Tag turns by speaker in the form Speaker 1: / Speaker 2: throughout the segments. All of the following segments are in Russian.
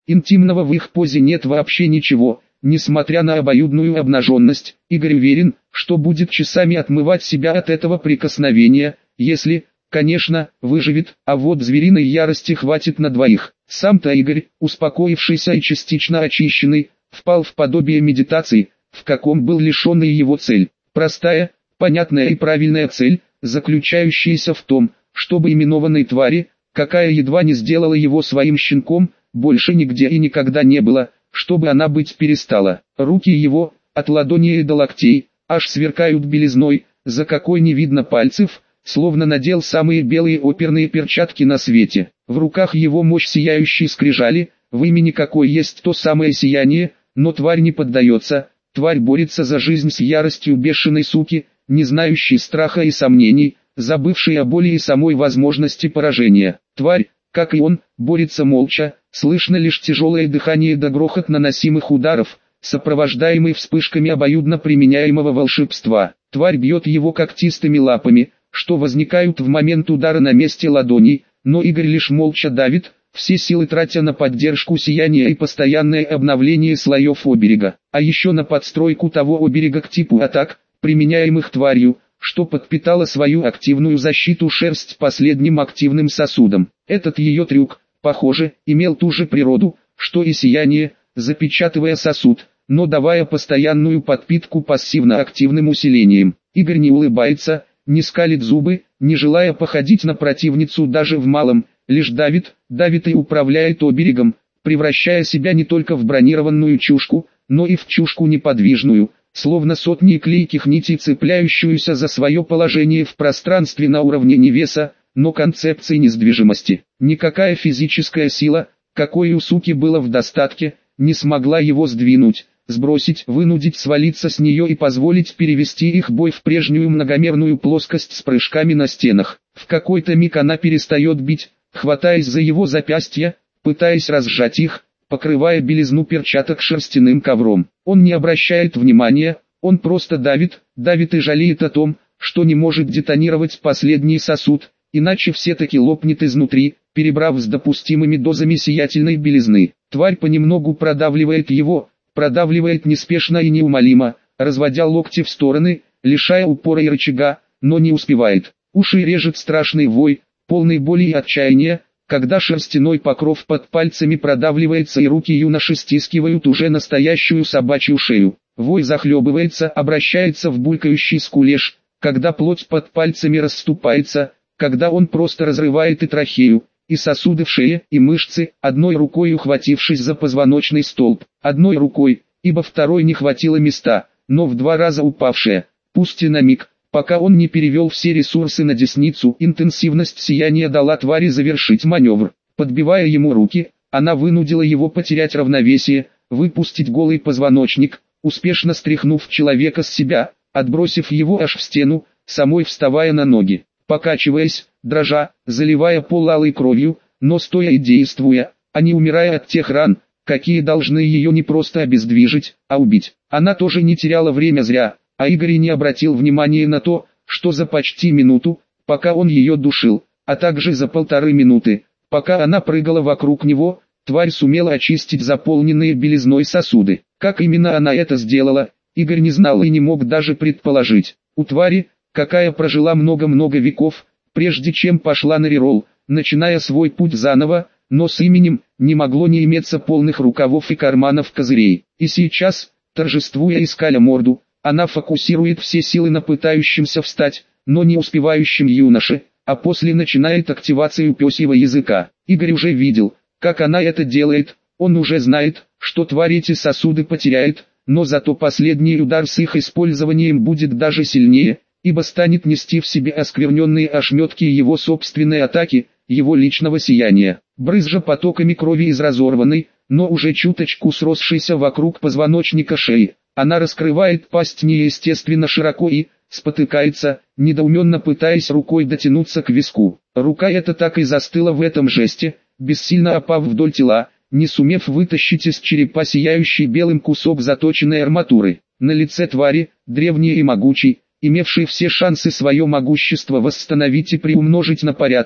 Speaker 1: Интимного в их позе нет вообще ничего. Несмотря на обоюдную обнаженность, Игорь уверен, что будет часами отмывать себя от этого прикосновения, если, конечно, выживет, а вот звериной ярости хватит на двоих. Сам-то Игорь, успокоившийся и частично очищенный, впал в подобие медитации, в каком был лишенный его цель. Простая, понятная и правильная цель, заключающаяся в том, чтобы именованной твари, какая едва не сделала его своим щенком, больше нигде и никогда не было, чтобы она быть перестала. Руки его, от ладоней до локтей, аж сверкают белизной, за какой не видно пальцев, словно надел самые белые оперные перчатки на свете. В руках его мощь сияющей скрижали, в имени какой есть то самое сияние, но тварь не поддается, тварь борется за жизнь с яростью бешеной суки, не знающей страха и сомнений, забывшей о боли и самой возможности поражения. Тварь, как и он, борется молча, слышно лишь тяжелое дыхание да грохот наносимых ударов, сопровождаемый вспышками обоюдно применяемого волшебства. Тварь бьет его когтистыми лапами, что возникают в момент удара на месте ладоней, но Игорь лишь молча давит, все силы тратя на поддержку сияния и постоянное обновление слоев оберега, а еще на подстройку того оберега к типу атак, применяемых тварью, что подпитала свою активную защиту шерсть последним активным сосудом. Этот ее трюк, похоже, имел ту же природу, что и сияние, запечатывая сосуд, но давая постоянную подпитку пассивно-активным усилением. Игорь не улыбается, не скалит зубы, не желая походить на противницу даже в малом, лишь давит и управляет оберегом, превращая себя не только в бронированную чушку, но и в чушку неподвижную, словно сотни клейких нитей, цепляющуюся за свое положение в пространстве на уровне не веса, но концепции несдвижимости. Никакая физическая сила, какой у суки было в достатке, не смогла его сдвинуть, сбросить, вынудить свалиться с нее и позволить перевести их бой в прежнюю многомерную плоскость с прыжками на стенах. В какой-то миг она перестает бить, хватаясь за его запястья, пытаясь разжать их, покрывая белизну перчаток шерстяным ковром. Он не обращает внимания, он просто давит и жалеет о том, что не может детонировать последний сосуд, иначе все-таки лопнет изнутри, перебрав с допустимыми дозами сиятельной белизны. Тварь понемногу продавливает его, продавливает неспешно и неумолимо, разводя локти в стороны, лишая упора и рычага, но не успевает. Уши режет страшный вой, полный боли и отчаяния, когда шерстяной покров под пальцами продавливается и руки юноши стискивают уже настоящую собачью шею. Вой захлебывается, обращается в булькающий скулеж, когда плоть под пальцами расступается, когда он просто разрывает и трахею, и сосуды в шее, и мышцы, одной рукой ухватившись за позвоночный столб, одной рукой, ибо второй не хватило места, но в 2 раза упавшая, пусть и на миг. Пока он не перевел все ресурсы на десницу, интенсивность сияния дала твари завершить маневр. Подбивая ему руки, она вынудила его потерять равновесие, выпустить голый позвоночник, успешно стряхнув человека с себя, отбросив его аж в стену, самой вставая на ноги. Покачиваясь, дрожа, заливая пол алой кровью, но стоя и действуя, а не умирая от тех ран, какие должны ее не просто обездвижить, а убить. Она тоже не теряла время зря. А Игорь не обратил внимания на то, что за почти минуту, пока он ее душил, а также за 1,5 минуты, пока она прыгала вокруг него, тварь сумела очистить заполненные белизной сосуды. Как именно она это сделала, Игорь не знал и не мог даже предположить. У твари, какая прожила много-много веков, прежде чем пошла на реролл, начиная свой путь заново, но с именем, не могло не иметься полных рукавов и карманов козырей. И сейчас, торжествуя и скаля морду, она фокусирует все силы на пытающемся встать, но не успевающем юноше, а после начинает активацию пёсьего языка. Игорь уже видел, как она это делает, он уже знает, что тварь эти сосуды потеряет, но зато последний удар с их использованием будет даже сильнее, ибо станет нести в себе оскверненные ошметки его собственной атаки, его личного сияния. Брызжа потоками крови из разорванной, но уже чуточку сросшейся вокруг позвоночника шеи, она раскрывает пасть неестественно широко и, спотыкается, недоуменно пытаясь рукой дотянуться к виску. Рука эта так и застыла в этом жесте, бессильно опав вдоль тела, не сумев вытащить из черепа сияющий белым кусок заточенной арматуры. На лице твари, древний и могучий, имевший все шансы свое могущество восстановить и приумножить на порядки,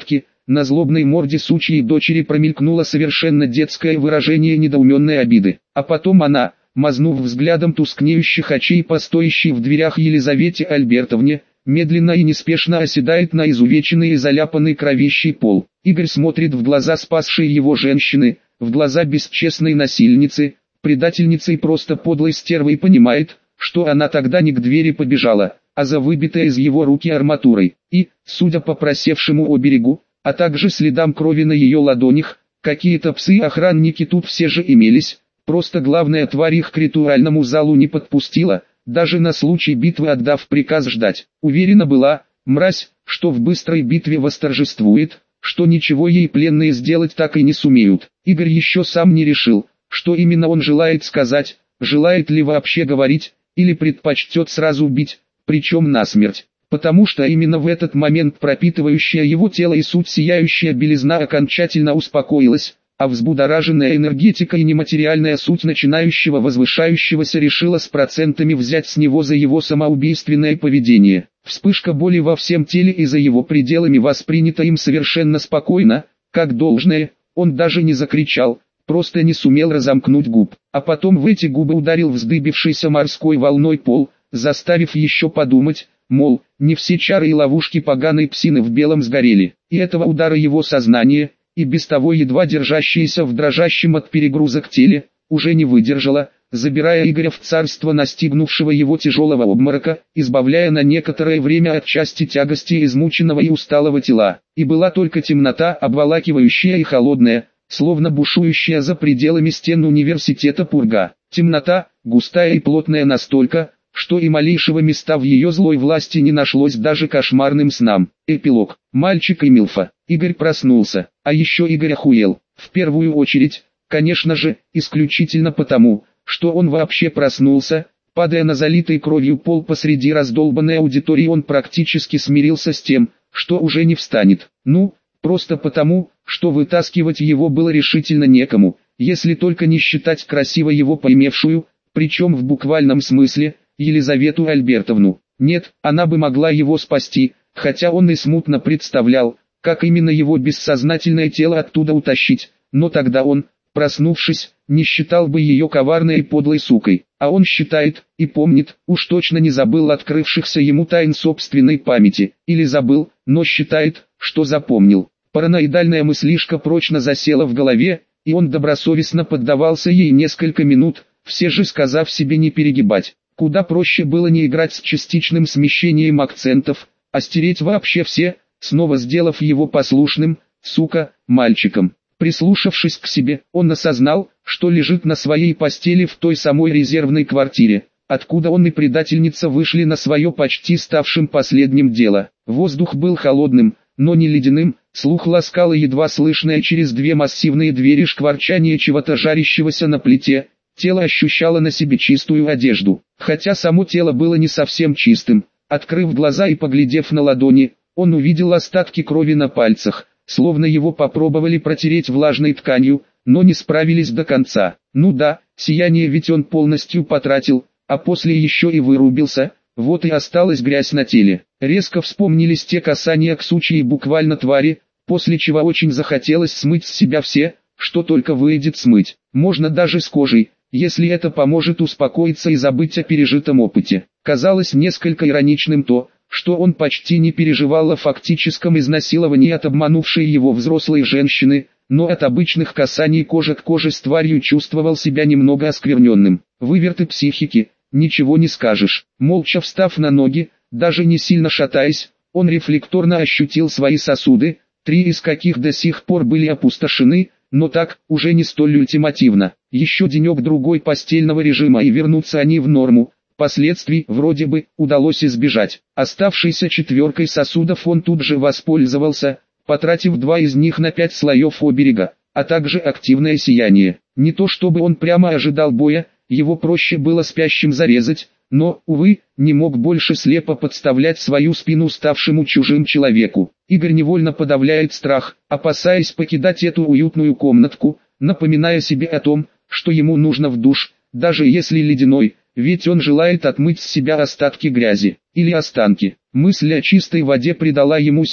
Speaker 1: На злобной морде сучьей дочери промелькнуло совершенно детское выражение недоуменной обиды. А потом она, мазнув взглядом тускнеющих очей по стоящей в дверях Елизавете Альбертовне, медленно и неспешно оседает на изувеченный и заляпанный кровищей пол. Игорь смотрит в глаза спасшей его женщины, в глаза бесчестной насильницы, предательницы и просто подлой стервы, и понимает, что она тогда не к двери побежала, а за выбитой из его руки арматурой. И, судя по просевшему оберегу, а также следам крови на ее ладонях, какие-то псы-охранники тут все же имелись, просто главная тварь их к ритуальному залу не подпустила, даже на случай битвы отдав приказ ждать. Уверена была, мразь, что в быстрой битве восторжествует, что ничего ей пленные сделать так и не сумеют. Игорь еще сам не решил, что именно он желает сказать, желает ли вообще говорить, или предпочтет сразу убить, причем насмерть. Потому что именно в этот момент пропитывающая его тело и суть сияющая белизна окончательно успокоилась, а взбудораженная энергетика и нематериальная суть начинающего возвышающегося решила с процентами взять с него за его самоубийственное поведение. Вспышка боли во всем теле и за его пределами воспринята им совершенно спокойно, как должное, он даже не закричал, просто не сумел разомкнуть губ. А потом в эти губы ударил вздыбившийся морской волной пол, заставив еще подумать, мол, не все чары и ловушки поганой псины в белом сгорели. И этого удара его сознание, и без того едва держащееся в дрожащем от перегрузок теле, уже не выдержало, забирая Игоря в царство настигнувшего его тяжелого обморока, избавляя на некоторое время от части тягости измученного и усталого тела. И была только темнота, обволакивающая и холодная, словно бушующая за пределами стен университета пурга. Темнота, густая и плотная настолько, что и малейшего места в ее злой власти не нашлось даже кошмарным снам. Эпилог. Мальчик и Милфа. Игорь проснулся, а еще Игорь охуел. В первую очередь, конечно же, исключительно потому, что он вообще проснулся. Падая на залитый кровью пол посреди раздолбанной аудитории, он практически смирился с тем, что уже не встанет. Ну, просто потому, что вытаскивать его было решительно некому, если только не считать красиво его поимевшую, причем в буквальном смысле, Елизавету Альбертовну. Нет, она бы могла его спасти, хотя он и смутно представлял, как именно его бессознательное тело оттуда утащить, но тогда он, проснувшись, не считал бы ее коварной и подлой сукой. А он считает, и помнит, уж точно не забыл открывшихся ему тайн собственной памяти, или забыл, но считает, что запомнил. Параноидальная мыслишка прочно засела в голове, и он добросовестно поддавался ей несколько минут, все же сказав себе не перегибать. Куда проще было не играть с частичным смещением акцентов, а стереть вообще все, снова сделав его послушным, сука, мальчиком. Прислушавшись к себе, он осознал, что лежит на своей постели в той самой резервной квартире, откуда он и предательница вышли на свое почти ставшим последним дело. Воздух был холодным, но не ледяным, слух ласкало едва слышное через две массивные двери шкварчание чего-то жарящегося на плите. Тело ощущало на себе чистую одежду, хотя само тело было не совсем чистым. Открыв глаза и поглядев на ладони, он увидел остатки крови на пальцах, словно его попробовали протереть влажной тканью, но не справились до конца. Ну да, сияние ведь он полностью потратил, а после еще и вырубился, вот и осталась грязь на теле. Резко вспомнились те касания к сучьей буквально твари, после чего очень захотелось смыть с себя все, что только выйдет смыть. Можно даже с кожей, если это поможет успокоиться и забыть о пережитом опыте. Казалось несколько ироничным то, что он почти не переживал о фактическом изнасиловании от обманувшей его взрослой женщины, но от обычных касаний кожи к коже с тварью чувствовал себя немного оскверненным. Выверты психики, ничего не скажешь. Молча встав на ноги, даже не сильно шатаясь, он рефлекторно ощутил свои сосуды, 3 из каких до сих пор были опустошены, но так, уже не столь ультимативно. Еще денек-другой постельного режима и вернутся они в норму. Последствий, вроде бы, удалось избежать. Оставшейся 4 сосудов он тут же воспользовался, потратив 2 из них на 5 слоев оберега, а также активное сияние. Не то чтобы он прямо ожидал боя, его проще было спящим зарезать, но, увы, не мог больше слепо подставлять свою спину ставшему чужим человеку. Игорь невольно подавляет страх, опасаясь покидать эту уютную комнатку, напоминая себе о том, что ему нужно в душ, даже если ледяной, ведь он желает отмыть с себя остатки грязи, или останки. Мысль о чистой воде придала ему сил,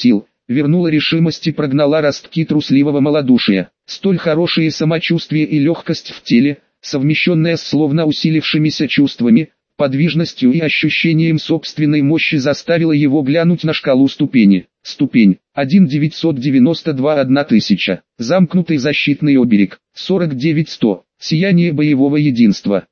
Speaker 1: вернула решимость и прогнала ростки трусливого малодушия. Столь хорошее самочувствие и легкость в теле, совмещенная с словно усилившимися чувствами, подвижностью и ощущением собственной мощи, заставила его глянуть на шкалу ступени. Ступень 1992 1000. Замкнутый защитный оберег 49100. Сияние боевого единства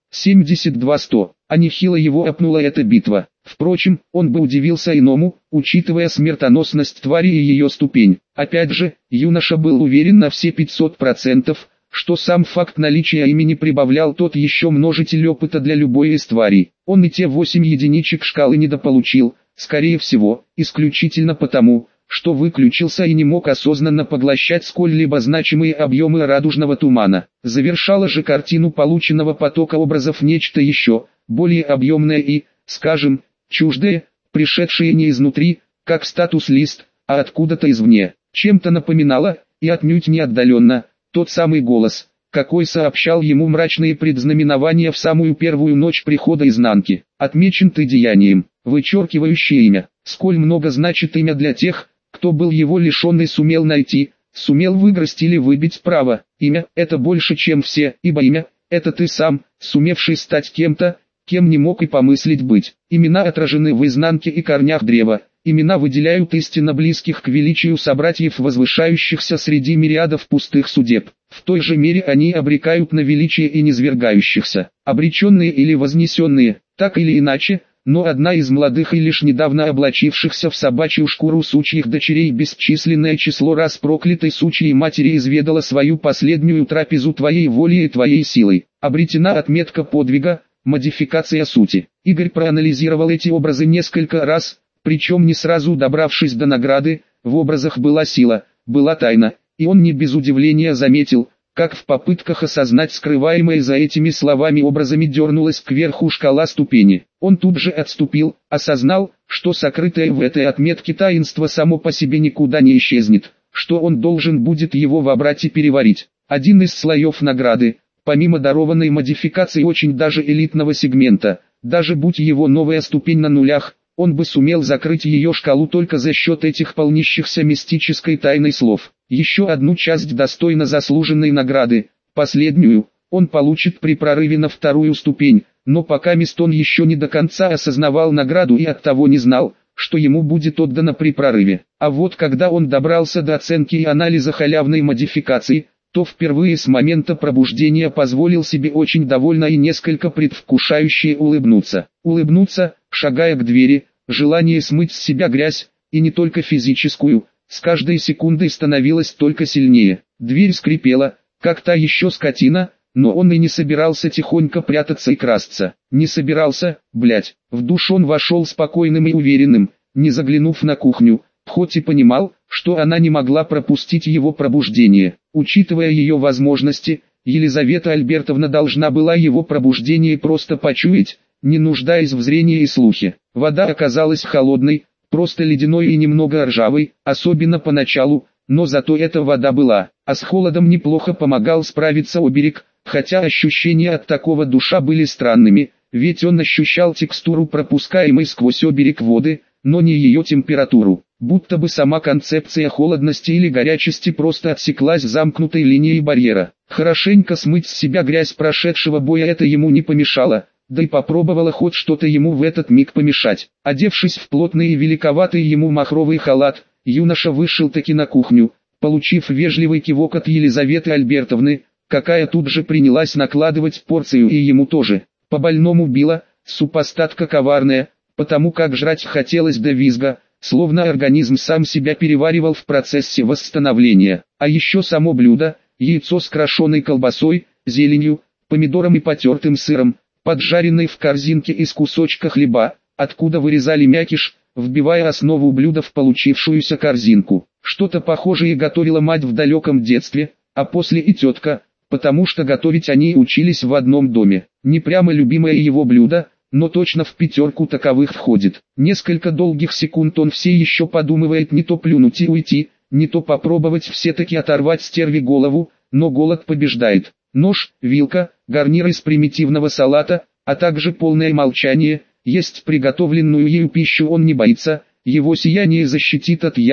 Speaker 1: 72100. А нехило его опнула эта битва. Впрочем, он бы удивился иному, учитывая смертоносность твари и ее ступень. Опять же, юноша был уверен на все 500%, что сам факт наличия имени прибавлял тот еще множитель опыта для любой из тварей. Он и те 8 единичек шкалы недополучил, скорее всего, исключительно потому, что выключился и не мог осознанно поглощать сколь-либо значимые объемы радужного тумана. Завершало же картину полученного потока образов нечто еще, более объемное и, скажем, чуждое, пришедшее не изнутри, как статус-лист, а откуда-то извне. Чем-то напоминало, и отнюдь не отдаленно, тот самый голос, какой сообщал ему мрачные предзнаменования в самую первую ночь прихода изнанки. Отмечен ты деянием, вычеркивающее имя. Сколь много значит имя для тех, кто был его лишен и сумел найти, сумел выиграть или выбить право. Имя – это больше, чем все, ибо имя – это ты сам, сумевший стать кем-то, кем не мог и помыслить быть. Имена отражены в изнанке и корнях древа. Имена выделяют истинно близких к величию собратьев, возвышающихся среди мириадов пустых судеб. В той же мере они обрекают на величие и низвергающихся, обреченные или вознесенные, так или иначе, но одна из молодых и лишь недавно облачившихся в собачью шкуру сучьих дочерей бесчисленное число раз проклятой сучьей матери изведала свою последнюю трапезу твоей волей и твоей силой. Обретена отметка подвига, модификация сути. Игорь проанализировал эти образы несколько раз, причем не сразу добравшись до награды. В образах была сила, была тайна, и он не без удивления заметил, как в попытках осознать скрываемое за этими словами образами дернулась кверху шкала ступени. Он тут же отступил, осознал, что сокрытое в этой отметке таинство само по себе никуда не исчезнет, что он должен будет его вобрать и переварить. Один из слоев награды, помимо дарованной модификации очень даже элитного сегмента, даже будь его новая ступень на нулях, он бы сумел закрыть ее шкалу только за счет этих полнищихся мистической тайной слов. Еще одну часть достойно заслуженной награды, последнюю, он получит при прорыве на вторую ступень, но пока он еще не до конца осознавал награду и оттого не знал, что ему будет отдано при прорыве. А вот когда он добрался до оценки и анализа халявной модификации, то впервые с момента пробуждения позволил себе очень довольно и несколько предвкушающе улыбнуться. Улыбнуться, шагая к двери, желание смыть с себя грязь, и не только физическую, с каждой секундой становилось только сильнее. Дверь скрипела, как та еще скотина, но он и не собирался тихонько прятаться и красться. Не собирался, блять. В душ он вошел спокойным и уверенным, не заглянув на кухню, хоть и понимал, что она не могла пропустить его пробуждение. Учитывая ее возможности, Елизавета Альбертовна должна была его пробуждение просто почуять, не нуждаясь в зрении и слухе. Вода оказалась холодной, просто ледяной и немного ржавой, особенно поначалу, но зато эта вода была. А с холодом неплохо помогал справиться оберег, хотя ощущения от такого душа были странными, ведь он ощущал текстуру пропускаемой сквозь оберег воды, но не ее температуру. Будто бы сама концепция холодности или горячести просто отсеклась замкнутой линией барьера. Хорошенько смыть с себя грязь прошедшего боя это ему не помешало, да и попробовала хоть что-то ему в этот миг помешать. Одевшись в плотный и великоватый ему махровый халат, юноша вышел таки на кухню, получив вежливый кивок от Елизаветы Альбертовны, какая тут же принялась накладывать порцию и ему тоже. По-больному била, супостатка коварная, потому как жрать хотелось до визга, словно организм сам себя переваривал в процессе восстановления. А еще само блюдо, яйцо с крашеной колбасой, зеленью, помидором и потертым сыром, поджаренный в корзинке из кусочка хлеба, откуда вырезали мякиш, вбивая основу блюда в получившуюся корзинку. Что-то похожее готовила мать в далеком детстве, а после и тетка, потому что готовить они учились в одном доме. Не прямо любимое его блюдо, но точно в пятерку таковых входит. Несколько долгих секунд он все еще подумывает не то плюнуть и уйти, не то попробовать все-таки оторвать стерве голову, но голод побеждает. Нож, вилка, гарнир из примитивного салата, а также полное молчание, есть приготовленную ею пищу он не боится, его сияние защитит от яда,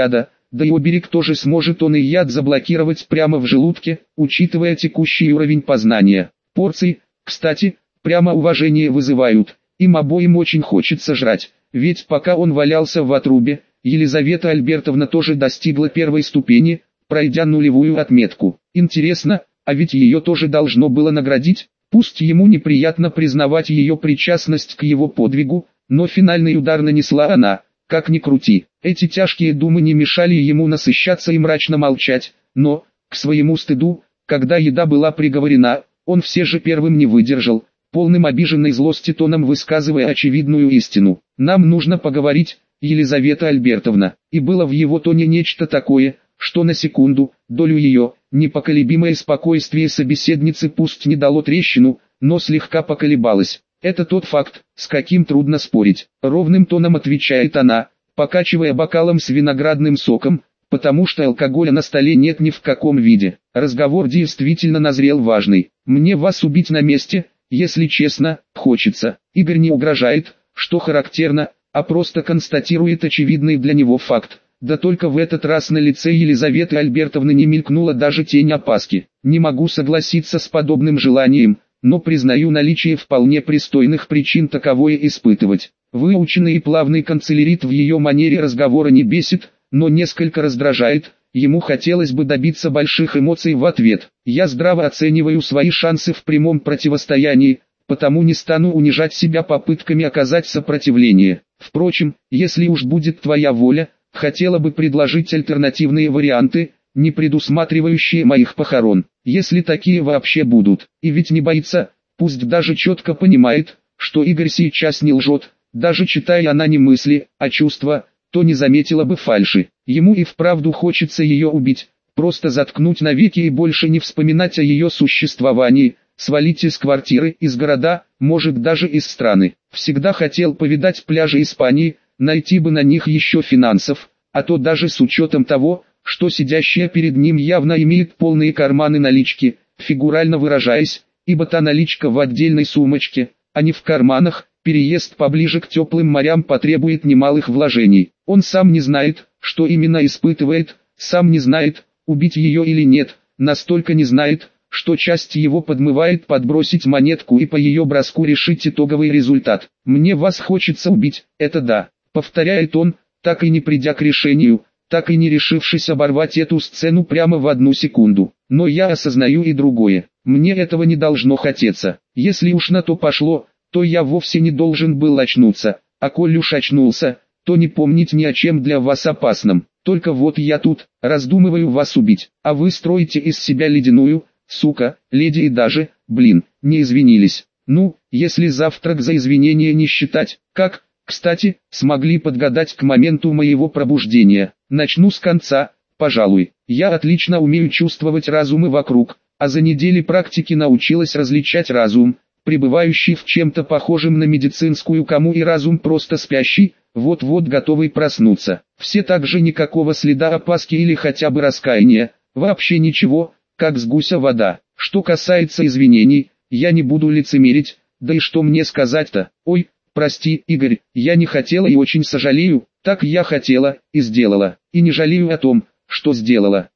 Speaker 1: да и оберег тоже сможет он и яд заблокировать прямо в желудке, учитывая текущий уровень познания. Порции, кстати, прямо уважение вызывают, им обоим очень хочется жрать, ведь пока он валялся в отрубе, Елизавета Альбертовна тоже достигла первой ступени, пройдя нулевую отметку. Интересно, а ведь ее тоже должно было наградить? Пусть ему неприятно признавать ее причастность к его подвигу, но финальный удар нанесла она. Как ни крути, эти тяжкие думы не мешали ему насыщаться и мрачно молчать, но, к своему стыду, когда еда была приговорена, он все же первым не выдержал, полным обиженной злости тоном высказывая очевидную истину. «Нам нужно поговорить, Елизавета Альбертовна», и было в его тоне нечто такое, что на секунду, долю ее, непоколебимое спокойствие собеседницы пусть не дало трещину, но слегка поколебалось. «Это тот факт, с каким трудно спорить», — ровным тоном отвечает она, покачивая бокалом с виноградным соком, потому что алкоголя на столе нет ни в каком виде. Разговор действительно назрел важный. «Мне вас убить на месте, если честно, хочется». Игорь не угрожает, что характерно, а просто констатирует очевидный для него факт. Да только в этот раз на лице Елизаветы Альбертовны не мелькнула даже тень опаски. «Не могу согласиться с подобным желанием, но признаю наличие вполне пристойных причин таковое испытывать». Выученный и плавный канцелярит в ее манере разговора не бесит, но несколько раздражает. Ему хотелось бы добиться больших эмоций в ответ. «Я здраво оцениваю свои шансы в прямом противостоянии, потому не стану унижать себя попытками оказать сопротивление. Впрочем, если уж будет твоя воля, хотела бы предложить альтернативные варианты, не предусматривающие моих похорон, если такие вообще будут». И ведь не боится, пусть даже четко понимает, что Игорь сейчас не лжет, даже читая она не мысли, а чувства, то не заметила бы фальши. Ему и вправду хочется ее убить, просто заткнуть навеки и больше не вспоминать о ее существовании, свалить из квартиры, из города, может даже из страны. Всегда хотел повидать пляжи Испании, найти бы на них еще финансов, а то даже с учетом того, что сидящая перед ним явно имеет полные карманы налички, фигурально выражаясь, ибо та наличка в отдельной сумочке, а не в карманах, переезд поближе к теплым морям потребует немалых вложений. Он сам не знает, что именно испытывает, сам не знает, убить ее или нет, настолько не знает, что часть его подмывает подбросить монетку и по ее броску решить итоговый результат. «Мне вас хочется убить, это да», — повторяет он, так и не придя к решению, так и не решившись оборвать эту сцену прямо в одну секунду. «Но я осознаю и другое, мне этого не должно хотеться. Если уж на то пошло, то я вовсе не должен был очнуться, а коль уж очнулся, то не помнить ни о чем для вас опасном. Только вот я тут, раздумываю вас убить, а вы строите из себя ледяную, сука, леди и даже, не извинились. Ну, если завтрак за извинения не считать, как, кстати, смогли подгадать к моменту моего пробуждения. Начну с конца, пожалуй. Я отлично умею чувствовать разумы вокруг, а за недели практики научилась различать разум, пребывающий в чем-то похожем на медицинскую кому и разум просто спящий, вот-вот готовый проснуться. Все также никакого следа опаски или хотя бы раскаяния, вообще ничего, как с гуся вода. Что касается извинений, я не буду лицемерить, да и что мне сказать-то? Ой, прости, Игорь, я не хотела и очень сожалею, так я хотела, и сделала, и не жалею о том, что сделала.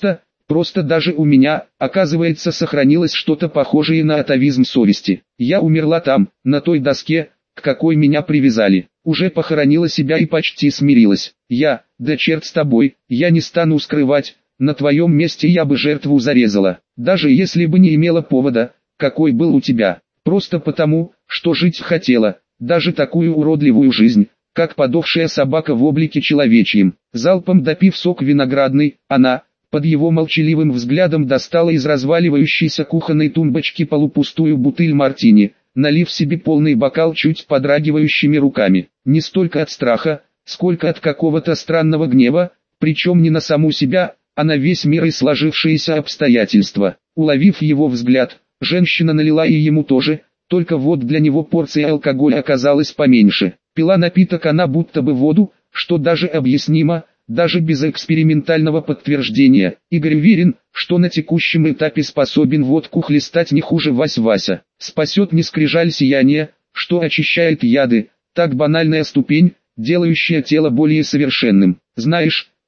Speaker 1: Просто даже у меня, оказывается, сохранилось что-то похожее на атовизм совести. Я умерла там, на той доске, к какой меня привязали. Уже похоронила себя и почти смирилась. Да черт с тобой, я не стану скрывать, на твоем месте я бы жертву зарезала. Даже если бы не имела повода, какой был у тебя. Просто потому, что жить хотела, даже такую уродливую жизнь, как подохшая собака в облике человечьем. Залпом допив сок виноградный, она, под его молчаливым взглядом достала из разваливающейся кухонной тумбочки полупустую бутыль мартини, налив себе полный бокал чуть подрагивающими руками. Не столько от страха, сколько от какого-то странного гнева, причем не на саму себя, а на весь мир и сложившиеся обстоятельства. Уловив его взгляд, женщина налила и ему тоже, только вот для него порция алкоголя оказалась поменьше. Пила напиток она будто бы воду, что даже объяснимо, даже без экспериментального подтверждения. Игорь уверен, что на текущем этапе способен водку хлестать не хуже Вась-Вася. Спасет не скрижаль сияния, что очищает яды, так банальная ступень, делающая тело более совершенным. Знаешь,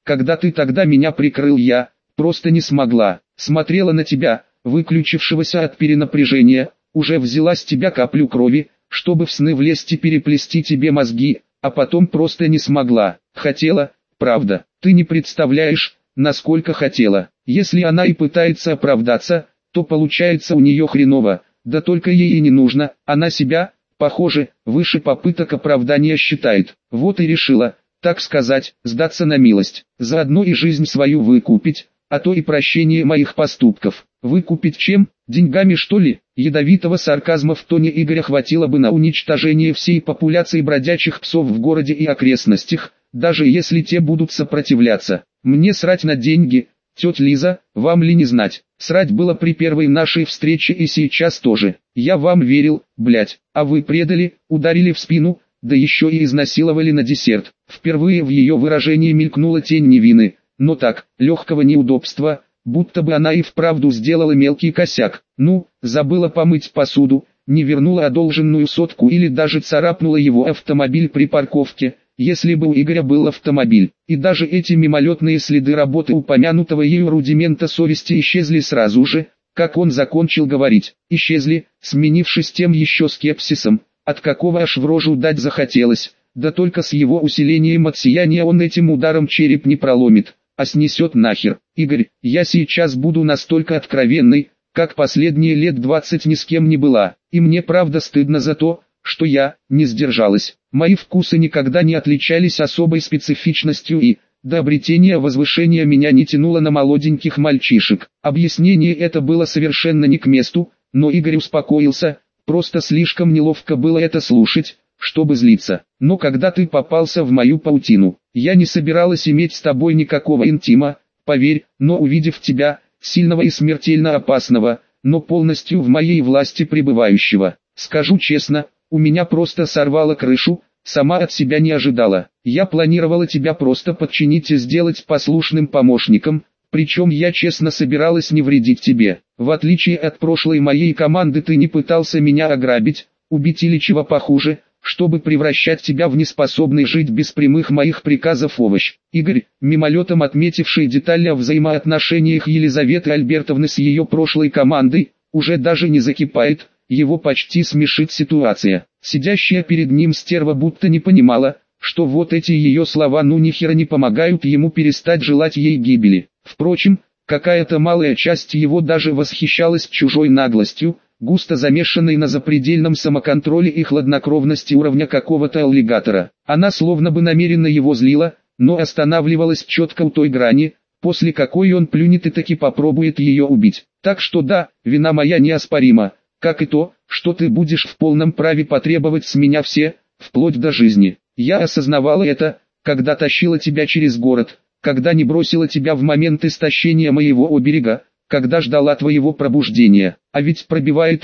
Speaker 1: Когда ты тогда меня прикрыл, я просто не смогла. Смотрела на тебя, выключившегося от перенапряжения, уже взяла с тебя каплю крови, чтобы в сны влезть и переплести тебе мозги, а потом просто не смогла. Хотела, правда, ты не представляешь, насколько хотела. Если она и пытается оправдаться, то получается у нее хреново, да только ей и не нужно, она себя, похоже, выше попыток оправдания считает. Вот и решила, так сказать, сдаться на милость, заодно и жизнь свою выкупить, а то и прощение моих поступков. Выкупить чем? Деньгами, что ли? Ядовитого сарказма в тоне Игоря хватило бы на уничтожение всей популяции бродячих псов в городе и окрестностях, даже если те будут сопротивляться. Мне срать на деньги, тетя Лиза, вам ли не знать. Срать было при первой нашей встрече и сейчас тоже. Я вам верил, блять, а вы предали, ударили в спину, да еще и изнасиловали на десерт. Впервые в ее выражении мелькнула тень невины, но так, легкого неудобства, будто бы она и вправду сделала мелкий косяк. Ну, забыла помыть посуду, не вернула одолженную сотку или даже царапнула его автомобиль при парковке, если бы у Игоря был автомобиль. И даже эти мимолетные следы работы упомянутого ею рудимента совести исчезли сразу же, как он закончил говорить. Исчезли, сменившись тем еще скепсисом, от какого аж в рожу дать захотелось. Да только с его усилением от сияния он этим ударом череп не проломит, а снесет нахер. Игорь, я сейчас буду настолько откровенной, как последние лет 20 ни с кем не была. И мне правда стыдно за то, что я не сдержалась. Мои вкусы никогда не отличались особой специфичностью и, до обретения возвышения, меня не тянуло на молоденьких мальчишек. Объяснение это было совершенно не к месту, но Игорь успокоился, просто слишком неловко было это слушать, чтобы злиться. Но когда ты попался в мою паутину, я не собиралась иметь с тобой никакого интима, поверь, но увидев тебя, сильного и смертельно опасного, но полностью в моей власти пребывающего, скажу честно, у меня просто сорвало крышу, сама от себя не ожидала. Я планировала тебя просто подчинить и сделать послушным помощником, причем я честно собиралась не вредить тебе. В отличие от прошлой моей команды ты не пытался меня ограбить, убить или чего похуже, чтобы превращать тебя в неспособный жить без прямых моих приказов овощ. Игорь, мимолетом отметивший детали о взаимоотношениях Елизаветы Альбертовны с ее прошлой командой, уже даже не закипает, его почти смешит ситуация. Сидящая перед ним стерва будто не понимала, что вот эти ее слова ну нихера не помогают ему перестать желать ей гибели. Впрочем, какая-то малая часть его даже восхищалась чужой наглостью, густо замешанной на запредельном самоконтроле и хладнокровности уровня какого-то аллигатора. Она словно бы намеренно его злила, но останавливалась четко у той грани, после какой он плюнет и таки попробует ее убить. Так что да, вина моя неоспорима, как и то, что ты будешь в полном праве потребовать с меня все, вплоть до жизни. Я осознавала это, когда тащила тебя через город, когда не бросила тебя в момент истощения моего оберега, когда ждала твоего пробуждения. А ведь пробивает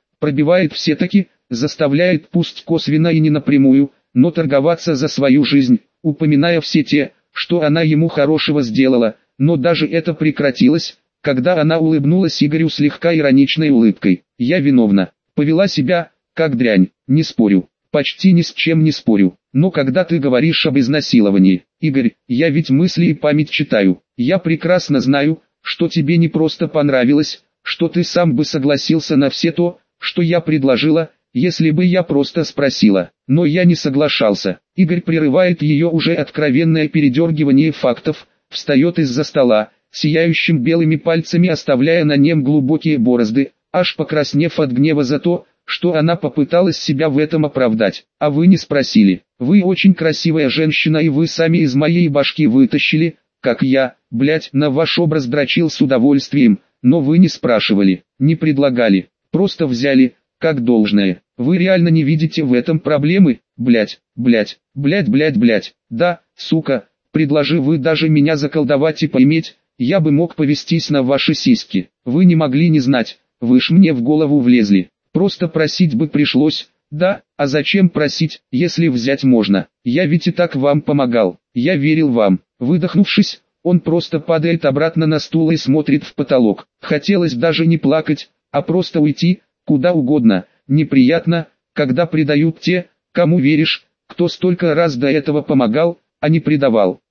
Speaker 1: все-таки, заставляет пусть косвенно и не напрямую, но торговаться за свою жизнь, упоминая все те, что она ему хорошего сделала, но даже это прекратилось, когда она улыбнулась Игорю слегка ироничной улыбкой. Я виновна, повела себя, как дрянь, не спорю, почти ни с чем не спорю. Но когда ты говоришь об изнасиловании, Игорь, я ведь мысли и память читаю, я прекрасно знаю, что тебе не просто понравилось, что ты сам бы согласился на все то, что я предложила, если бы я просто спросила. Но я не соглашался. Игорь прерывает ее уже откровенное передергивание фактов, встает из-за стола, сияющим белыми пальцами оставляя на нем глубокие борозды, аж покраснев от гнева за то, что она попыталась себя в этом оправдать. А вы не спросили. Вы очень красивая женщина и вы сами из моей башки вытащили, как я, блять, на ваш образ дрочил с удовольствием, но вы не спрашивали, не предлагали, просто взяли, как должное. Вы реально не видите в этом проблемы, блять, да, сука, предложи вы даже меня заколдовать и поиметь, я бы мог повестись на ваши сиськи. Вы не могли не знать, вы ж мне в голову влезли, просто просить бы пришлось. Да, а зачем просить, если взять можно? Я ведь и так вам помогал, я верил вам. Выдохнувшись, он просто падает обратно на стул и смотрит в потолок. Хотелось даже не плакать, а просто уйти, куда угодно. Неприятно, когда предают те, кому веришь, кто столько раз до этого помогал, а не предавал.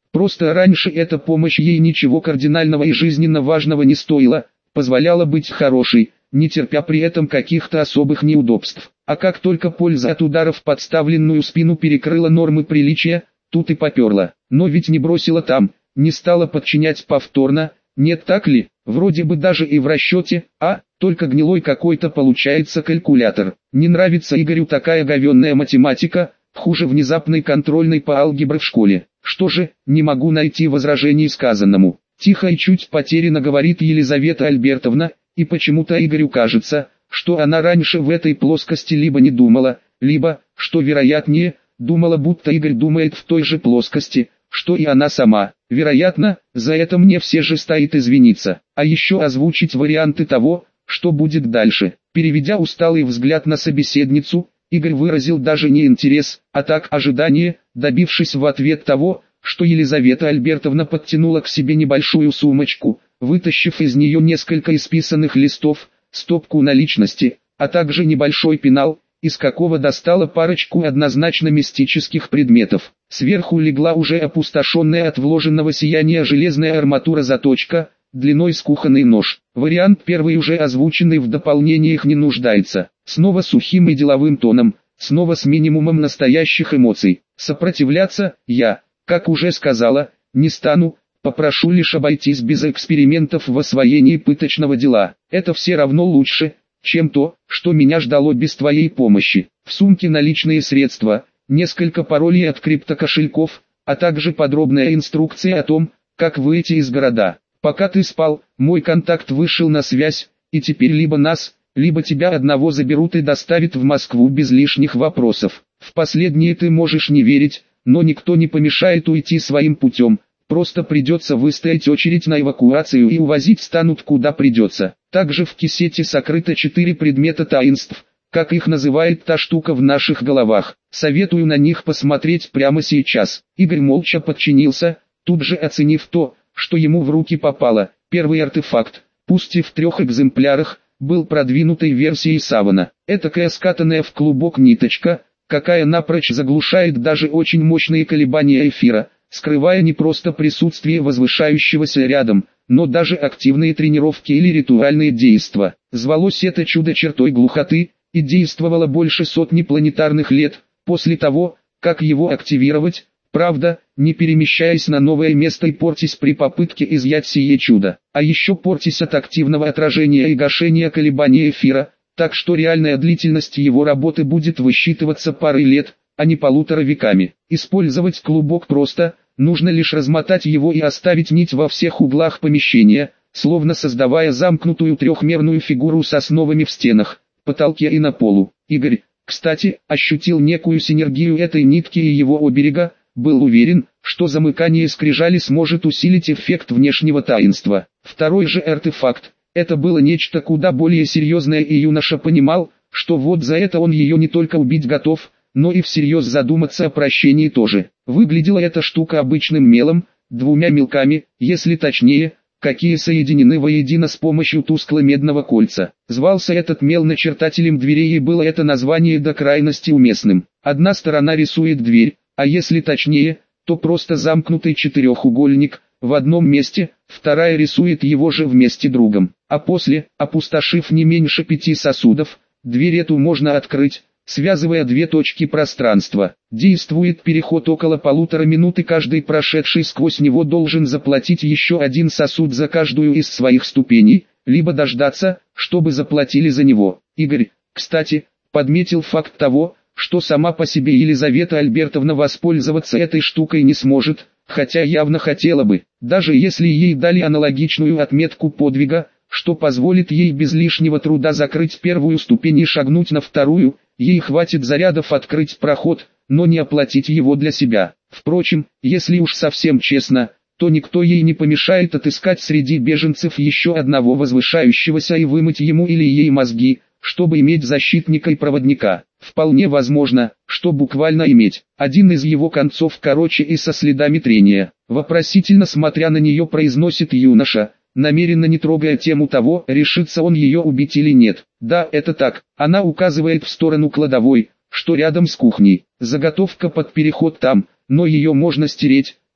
Speaker 1: Просто раньше эта помощь ей ничего кардинального и жизненно важного не стоила, позволяла быть хорошей, не терпя при этом каких-то особых неудобств. А как только польза от ударов в подставленную спину перекрыла нормы приличия, тут и поперла. Но ведь не бросила там, не стала подчинять повторно, нет так ли? Вроде бы даже и в расчете, только гнилой какой-то получается калькулятор. Не нравится Игорю такая говенная математика, хуже внезапной контрольной по алгебре в школе. Что же, не могу найти возражений сказанному. Тихо и чуть потерянно говорит Елизавета Альбертовна, и почему-то Игорю кажется, что она раньше в этой плоскости либо не думала, либо, что вероятнее, думала, будто Игорь думает в той же плоскости, что и она сама. Вероятно, за это мне все же стоит извиниться, а еще озвучить варианты того, что будет дальше. Переведя усталый взгляд на собеседницу, Игорь выразил даже не интерес, а так ожидание, добившись в ответ того, что Елизавета Альбертовна подтянула к себе небольшую сумочку, вытащив из нее несколько исписанных листов, стопку наличности, а также небольшой пенал, из какого достала парочку однозначно мистических предметов. Сверху легла уже опустошенная от вложенного сияния железная арматура-заточка, длиной с кухонный нож. Вариант первый уже озвученный в дополнениях не нуждается. Снова сухим и деловым тоном, снова с минимумом настоящих эмоций. Сопротивляться я, как уже сказала, не стану, попрошу лишь обойтись без экспериментов в освоении пыточного дела. Это все равно лучше, чем то, что меня ждало без твоей помощи. В сумке наличные средства, несколько паролей от криптокошельков, а также подробная инструкция о том, как выйти из города. Пока ты спал, мой контакт вышел на связь, и теперь либо нас, либо тебя одного заберут и доставят в Москву без лишних вопросов. В последнее ты можешь не верить, но никто не помешает уйти своим путем. Просто придется выстоять очередь на эвакуацию и увозить станут куда придется. Также в кисете сокрыто 4 предмета таинств, как их называет та штука в наших головах. Советую на них посмотреть прямо сейчас. Игорь молча подчинился, тут же оценив то, что ему в руки попало. Первый артефакт, пусть и в 3 экземплярах, был продвинутой версией савана. Этакая скатанная в клубок ниточка, какая напрочь заглушает даже очень мощные колебания эфира, скрывая не просто присутствие возвышающегося рядом, но даже активные тренировки или ритуальные действия. Звалось это чудо чертой глухоты, и действовало больше сотни планетарных лет, после того, как его активировать, правда, не перемещаясь на новое место и портясь при попытке изъять сие чудо. А еще портясь от активного отражения и гашения колебаний эфира, так что реальная длительность его работы будет высчитываться парой лет, а не 1,5 веками. Использовать клубок просто, нужно лишь размотать его и оставить нить во всех углах помещения, словно создавая замкнутую трехмерную фигуру с основами в стенах, потолке и на полу. Игорь, кстати, ощутил некую синергию этой нитки и его оберега, был уверен, что замыкание скрижали сможет усилить эффект внешнего таинства. Второй же артефакт, это было нечто куда более серьезное, и юноша понимал, что вот за это он ее не только убить готов, но и всерьез задуматься о прощении тоже. Выглядела эта штука обычным мелом, 2 мелками, если точнее, какие соединены воедино с помощью тускло-медного кольца. Звался этот мел начертателем дверей, и было это название до крайности уместным. Одна сторона рисует дверь, а если точнее, то просто замкнутый четырехугольник, в одном месте, вторая рисует его же вместе другом. А после, опустошив не меньше 5 сосудов, дверь эту можно открыть, связывая 2 точки пространства. Действует переход около 1,5 минуты, каждый прошедший сквозь него должен заплатить еще 1 сосуд за каждую из своих ступеней, либо дождаться, чтобы заплатили за него. Игорь, кстати, подметил факт того, что сама по себе Елизавета Альбертовна воспользоваться этой штукой не сможет, хотя явно хотела бы, даже если ей дали аналогичную отметку подвига, что позволит ей без лишнего труда закрыть 1-ю ступень и шагнуть на 2-ю, ей хватит зарядов открыть проход, но не оплатить его для себя. Впрочем, если уж совсем честно, то никто ей не помешает отыскать среди беженцев еще одного возвышающегося и вымыть ему или ей мозги, чтобы иметь защитника и проводника. Вполне возможно, что буквально иметь. Один из его концов короче и со следами трения. Вопросительно смотря на нее произносит юноша, намеренно не трогая тему того, решится он ее убить или нет. Да, это так. Она указывает в сторону кладовой, что рядом с кухней. Заготовка под переход там, но ее можно стереть,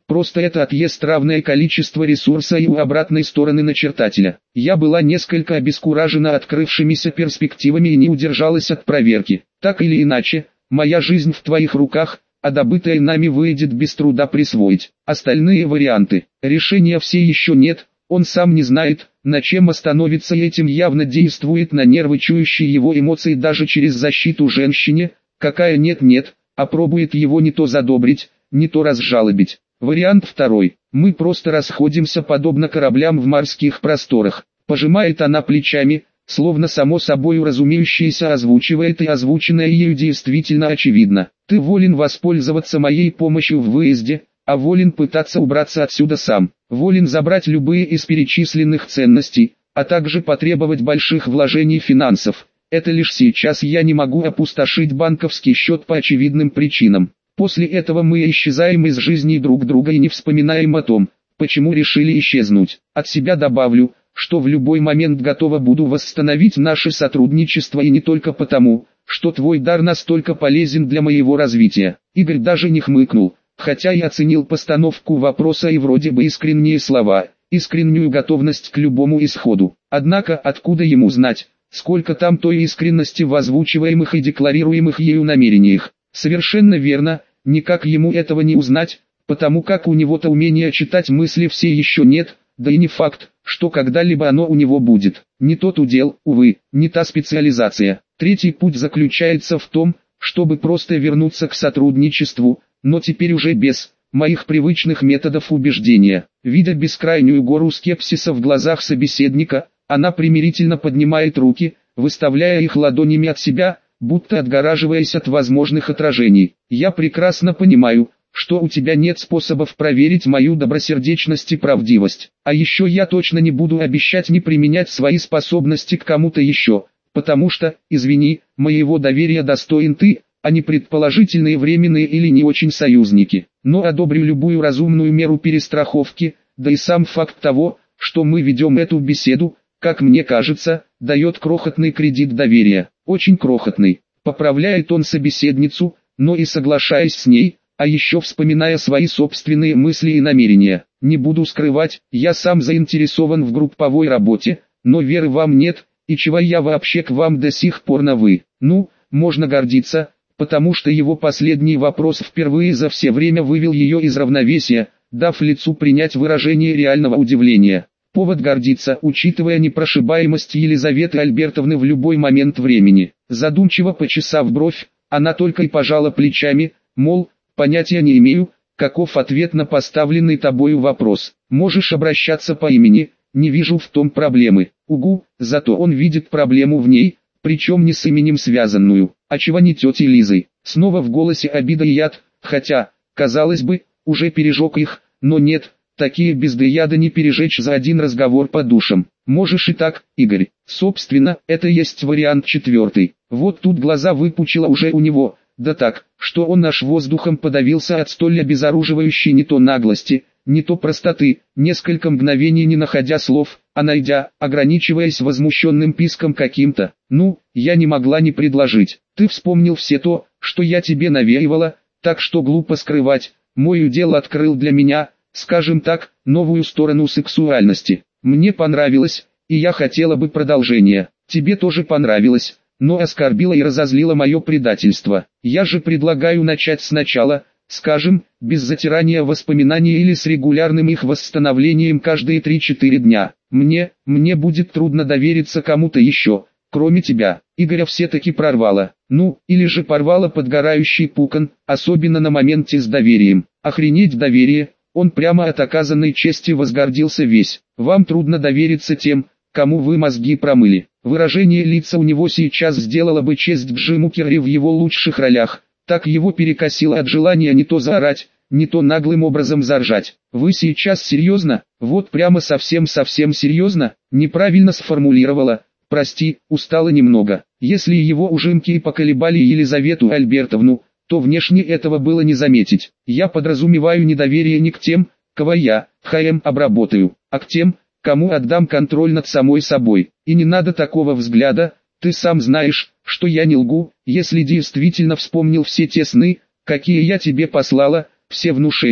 Speaker 1: Просто это отъест равное количество ресурса и у обратной стороны начертателя. Я была несколько обескуражена открывшимися перспективами и не удержалась от проверки. Так или иначе, моя жизнь в твоих руках, а добытое нами выйдет без труда присвоить. Остальные варианты. Решения все еще нет, он сам не знает, на чем остановится, и этим явно действует на нервы чующие его эмоции даже через защиту женщине, какая нет-нет, а пробует его не то задобрить, не то разжалобить. Вариант второй. Мы просто расходимся подобно кораблям в морских просторах. Пожимает она плечами, словно само собою разумеющееся озвучивает, и озвученное ею действительно очевидно. Ты волен воспользоваться моей помощью в выезде, а волен пытаться убраться отсюда сам. Волен забрать любые из перечисленных ценностей, а также потребовать больших вложений финансов. Это лишь сейчас я не могу опустошить банковский счет по очевидным причинам. После этого мы исчезаем из жизни друг друга и не вспоминаем о том, почему решили исчезнуть. От себя добавлю, что в любой момент готова буду восстановить наше сотрудничество, и не только потому, что твой дар настолько полезен для моего развития. Игорь даже не хмыкнул, хотя и оценил постановку вопроса и вроде бы искренние слова, искреннюю готовность к любому исходу. Однако откуда ему знать, сколько там той искренности в озвучиваемых и декларируемых ею намерениях? Совершенно верно, никак ему этого не узнать, потому как у него-то умения читать мысли все еще нет, да и не факт, что когда-либо оно у него будет. Не тот удел, увы, не та специализация. Третий путь заключается в том, чтобы просто вернуться к сотрудничеству, но теперь уже без моих привычных методов убеждения. Видя бескрайнюю гору скепсиса в глазах собеседника, она примирительно поднимает руки, выставляя их ладонями от себя, будто отгораживаясь от возможных отражений. Я прекрасно понимаю, что у тебя нет способов проверить мою добросердечность и правдивость. А еще я точно не буду обещать не применять свои способности к кому-то еще, потому что, извини, моего доверия достоин ты, а не предположительные временные или не очень союзники. Но одобрю любую разумную меру перестраховки, да и сам факт того, что мы ведем эту беседу, как мне кажется, дает крохотный кредит доверия. Очень крохотный. Поправляет он собеседницу, но и соглашаясь с ней, а еще вспоминая свои собственные мысли и намерения. Не буду скрывать, я сам заинтересован в групповой работе, но веры вам нет, и чего я вообще к вам до сих пор на «вы». Ну, можно гордиться, потому что его последний вопрос впервые за все время вывел ее из равновесия, дав лицу принять выражение реального удивления. Повод гордиться, учитывая непрошибаемость Елизаветы Альбертовны в любой момент времени. Задумчиво почесав бровь, она только и пожала плечами, мол, понятия не имею, каков ответ на поставленный тобою вопрос. Можешь обращаться по имени, не вижу в том проблемы. Угу, зато он видит проблему в ней, причем не с именем связанную. А чего не тетей Лизой? Снова в голосе обида и яд, хотя, казалось бы, уже пережег их, но нет. Такие безды яда не пережечь за один разговор по душам. Можешь и так, Игорь. Собственно, это есть вариант четвертый. Вот тут глаза выпучила уже у него, да так, что он аж воздухом подавился от столь обезоруживающей не то наглости, не то простоты, несколько мгновений не находя слов, а найдя, ограничиваясь возмущенным писком каким-то. Ну, я не могла не предложить. Ты вспомнил все то, что я тебе навеивала, так что глупо скрывать. Мой удел открыл для меня, скажем так, новую сторону сексуальности. Мне понравилось, и я хотела бы продолжения. Тебе тоже понравилось, но оскорбило и разозлило мое предательство. Я же предлагаю начать сначала, скажем, без затирания воспоминаний или с регулярным их восстановлением каждые 3-4 дня. Мне будет трудно довериться кому-то еще, кроме тебя. Игоря все-таки прорвало. Ну, или же порвало подгорающий пукан, особенно на моменте с доверием. Охренеть доверие. Он прямо от оказанной чести возгордился весь. Вам трудно довериться тем, кому вы мозги промыли. Выражение лица у него сейчас сделало бы честь Джиму Керри в его лучших ролях. Так его перекосило от желания не то заорать, не то наглым образом заржать. Вы сейчас серьезно? Вот прямо совсем серьезно? Неправильно сформулировала. Прости, устала немного. Если его ужимки и поколебали Елизавету Альбертовну, то внешне этого было не заметить. Я подразумеваю недоверие не к тем, кого я, обработаю, а к тем, кому отдам контроль над самой собой. И не надо такого взгляда, ты сам знаешь, что я не лгу, если действительно вспомнил все те сны, какие я тебе послала, все внушения,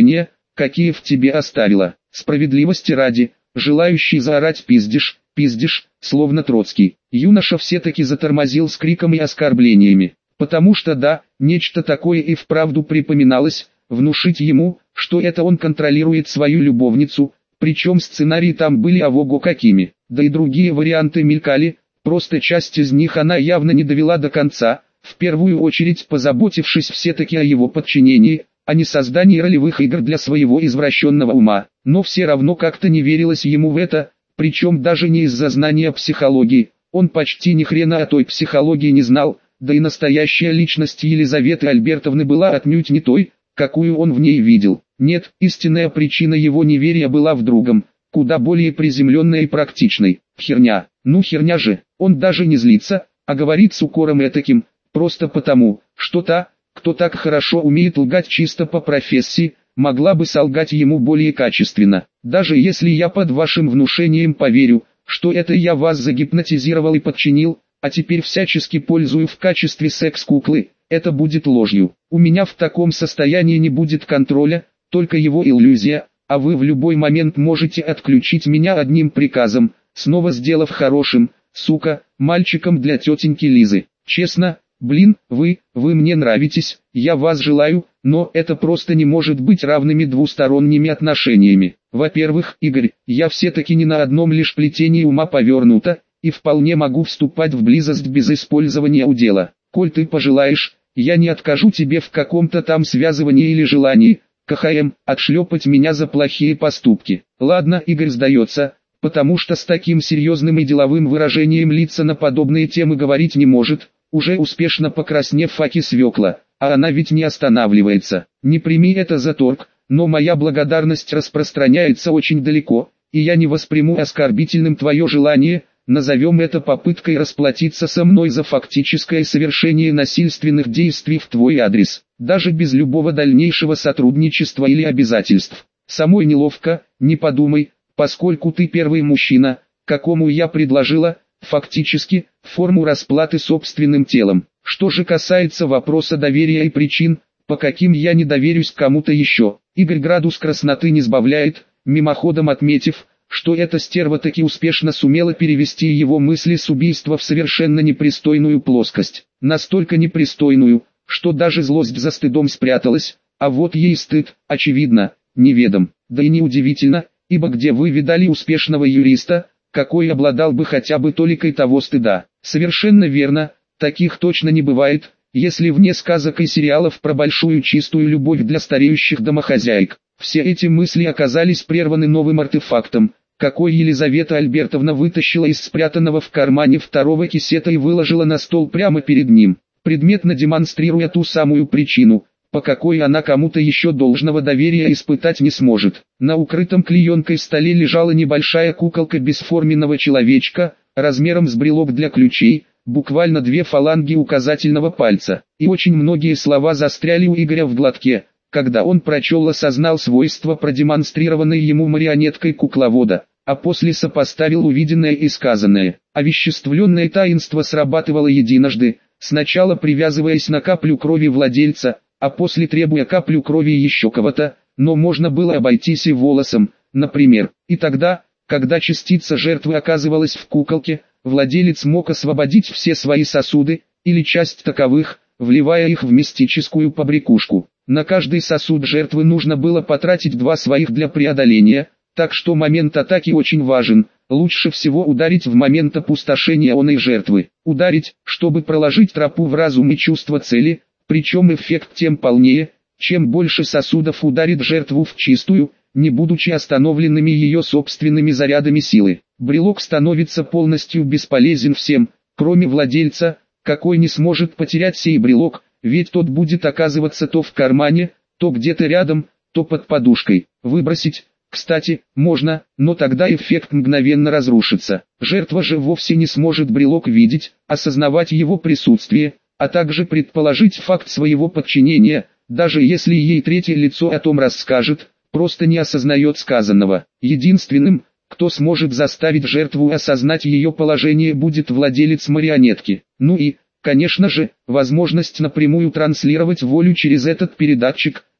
Speaker 1: какие в тебе оставила. Справедливости ради, желающий заорать «пиздишь, пиздишь», словно Троцкий. Юноша все-таки затормозил с криком и оскорблениями. Потому что да, нечто такое и вправду припоминалось, внушить ему, что это он контролирует свою любовницу, причем сценарии там были ого-го какими. Да и другие варианты мелькали, просто часть из них она явно не довела до конца, в первую очередь позаботившись все-таки о его подчинении, а не создании ролевых игр для своего извращенного ума. Но все равно как-то не верилось ему в это, причем даже не из-за знания психологии, он почти ни хрена о той психологии не знал, да и настоящая личность Елизаветы Альбертовны была отнюдь не той, какую он в ней видел. Нет, истинная причина его неверия была в другом, куда более приземленной и практичной. Херня. Ну херня же, он даже не злится, а говорит с укором этаким, просто потому, что та, кто так хорошо умеет лгать чисто по профессии, могла бы солгать ему более качественно. Даже если я под вашим внушением поверю, что это я вас загипнотизировал и подчинил, а теперь всячески пользую в качестве секс-куклы, это будет ложью. У меня в таком состоянии не будет контроля, только его иллюзия, а вы в любой момент можете отключить меня одним приказом, снова сделав хорошим, сука, мальчиком для тетеньки Лизы. Честно, блин, вы мне нравитесь, я вас желаю, но это просто не может быть равными двусторонними отношениями. Во-первых, Игорь, я все-таки не на одном лишь плетении ума повернута, и вполне могу вступать в близость без использования удела. Коль ты пожелаешь, я не откажу тебе в каком-то там связывании или желании, отшлепать меня за плохие поступки. Ладно, Игорь сдается, потому что с таким серьезным и деловым выражением лица на подобные темы говорить не может, уже успешно покраснев факи свекла, а она ведь не останавливается. Не прими это за торг, но моя благодарность распространяется очень далеко, и я не восприму оскорбительным твое желание, назовем это попыткой расплатиться со мной за фактическое совершение насильственных действий в твой адрес, даже без любого дальнейшего сотрудничества или обязательств. Самой неловко, не подумай, поскольку ты первый мужчина, какому я предложила, фактически, форму расплаты собственным телом. Что же касается вопроса доверия и причин, по каким я не доверюсь кому-то еще, Игорь градус красноты не сбавляет, мимоходом отметив, что эта стерва таки успешно сумела перевести его мысли с убийства в совершенно непристойную плоскость. Настолько непристойную, что даже злость за стыдом спряталась, а вот ей стыд, очевидно, неведом. Да и неудивительно, ибо где вы видали успешного юриста, какой обладал бы хотя бы толикой того стыда? Совершенно верно, таких точно не бывает, если вне сказок и сериалов про большую чистую любовь для стареющих домохозяек. Все эти мысли оказались прерваны новым артефактом, какой Елизавета Альбертовна вытащила из спрятанного в кармане второго кисета и выложила на стол прямо перед ним, предметно демонстрируя ту самую причину, по какой она кому-то еще должного доверия испытать не сможет. На укрытом клеенкой столе лежала небольшая куколка бесформенного человечка, размером с брелок для ключей, буквально 2 фаланги указательного пальца. И очень многие слова застряли у Игоря в глотке, когда он прочел и осознал свойства, продемонстрированные ему марионеткой кукловода, а после сопоставил увиденное и сказанное. Овеществленное таинство срабатывало единожды, сначала привязываясь на каплю крови владельца, а после требуя каплю крови еще кого-то, но можно было обойтись и волосом, например. И тогда, когда частица жертвы оказывалась в куколке, владелец мог освободить все свои сосуды, или часть таковых, вливая их в мистическую побрякушку. На каждый сосуд жертвы нужно было потратить 2 своих для преодоления, так что момент атаки очень важен. Лучше всего ударить в момент опустошения оной жертвы. Ударить, чтобы проложить тропу в разум и чувство цели, причем эффект тем полнее, чем больше сосудов ударит жертву в чистую, не будучи остановленными ее собственными зарядами силы. Брелок становится полностью бесполезен всем, кроме владельца, какой не сможет потерять сей брелок, ведь тот будет оказываться то в кармане, то где-то рядом, то под подушкой. Выбросить, кстати, можно, но тогда эффект мгновенно разрушится. Жертва же вовсе не сможет брелок видеть, осознавать его присутствие, а также предположить факт своего подчинения, даже если ей третье лицо о том расскажет, просто не осознает сказанного. Единственным, кто сможет заставить жертву осознать ее положение, будет владелец марионетки. Ну и, конечно же, возможность напрямую транслировать волю через этот передатчик,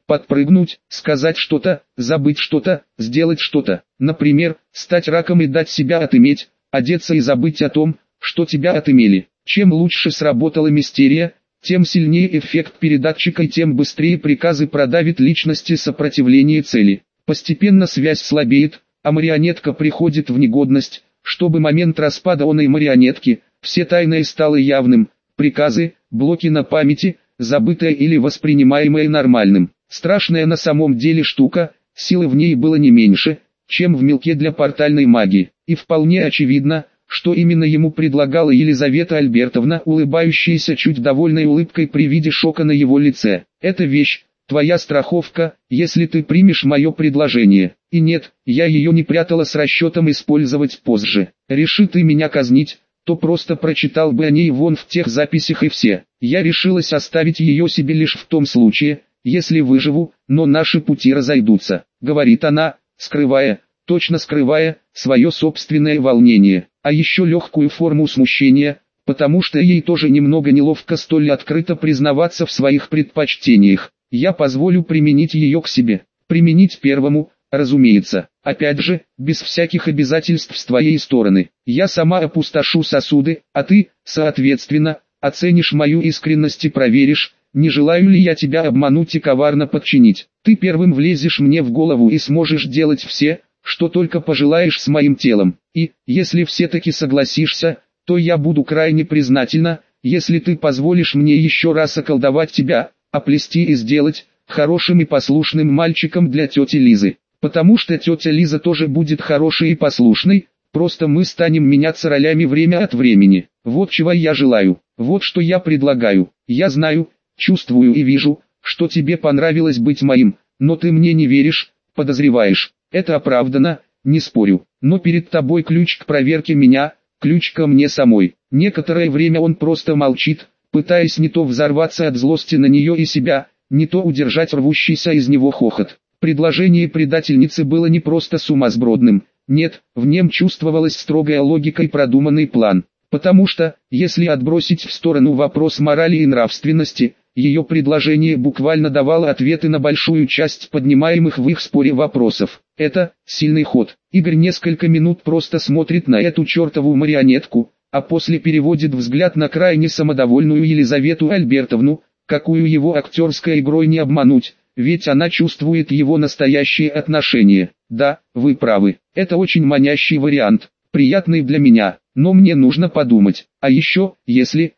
Speaker 1: подпрыгнуть, сказать что-то, забыть что-то, сделать что-то. Например, стать раком и дать себя отыметь, одеться и забыть о том, что тебя отымели. Чем лучше сработала мистерия, тем сильнее эффект передатчика и тем быстрее приказы продавит личности сопротивление цели. Постепенно связь слабеет, а марионетка приходит в негодность, чтобы момент распада оной марионетки, все тайное стало явным, приказы, блоки на памяти, забытое или воспринимаемое нормальным. Страшная на самом деле штука, силы в ней было не меньше, чем в мелке для портальной магии, и вполне очевидно, что именно ему предлагала Елизавета Альбертовна, улыбающаяся чуть довольной улыбкой при виде шока на его лице. «Эта вещь, твоя страховка, если ты примешь мое предложение». И нет, я ее не прятала с расчетом использовать позже. Реши ты меня казнить, то просто прочитал бы о ней вон в тех записях и все. Я решилась оставить ее себе лишь в том случае, если выживу, но наши пути разойдутся, говорит она, скрывая, точно скрывая, свое собственное волнение, а еще легкую форму смущения, потому что ей тоже немного неловко столь открыто признаваться в своих предпочтениях. Я позволю применить ее к себе, применить первому, разумеется, опять же, без всяких обязательств с твоей стороны. Я сама опустошу сосуды, а ты, соответственно, оценишь мою искренность и проверишь, не желаю ли я тебя обмануть и коварно подчинить. Ты первым влезешь мне в голову и сможешь делать все, что только пожелаешь с моим телом. И, если все-таки согласишься, то я буду крайне признательна, если ты позволишь мне еще раз околдовать тебя, оплести и сделать хорошим и послушным мальчиком для тети Лизы. Потому что тетя Лиза тоже будет хорошей и послушной, просто мы станем меняться ролями время от времени. Вот чего я желаю, вот что я предлагаю. Я знаю, чувствую и вижу, что тебе понравилось быть моим, но ты мне не веришь, подозреваешь. Это оправдано, не спорю, но перед тобой ключ к проверке меня, ключ ко мне самой. Некоторое время он просто молчит, пытаясь не то взорваться от злости на нее и себя, не то удержать рвущийся из него хохот. Предложение предательницы было не просто сумасбродным, нет, в нем чувствовалась строгая логика и продуманный план. Потому что, если отбросить в сторону вопрос морали и нравственности, ее предложение буквально давало ответы на большую часть поднимаемых в их споре вопросов. Это сильный ход. Игорь несколько минут просто смотрит на эту чертову марионетку, а после переводит взгляд на крайне самодовольную Елизавету Альбертовну, какую его актерской игрой не обмануть, ведь она чувствует его настоящие отношения. Да, вы правы, это очень манящий вариант, приятный для меня, но мне нужно подумать. А еще, если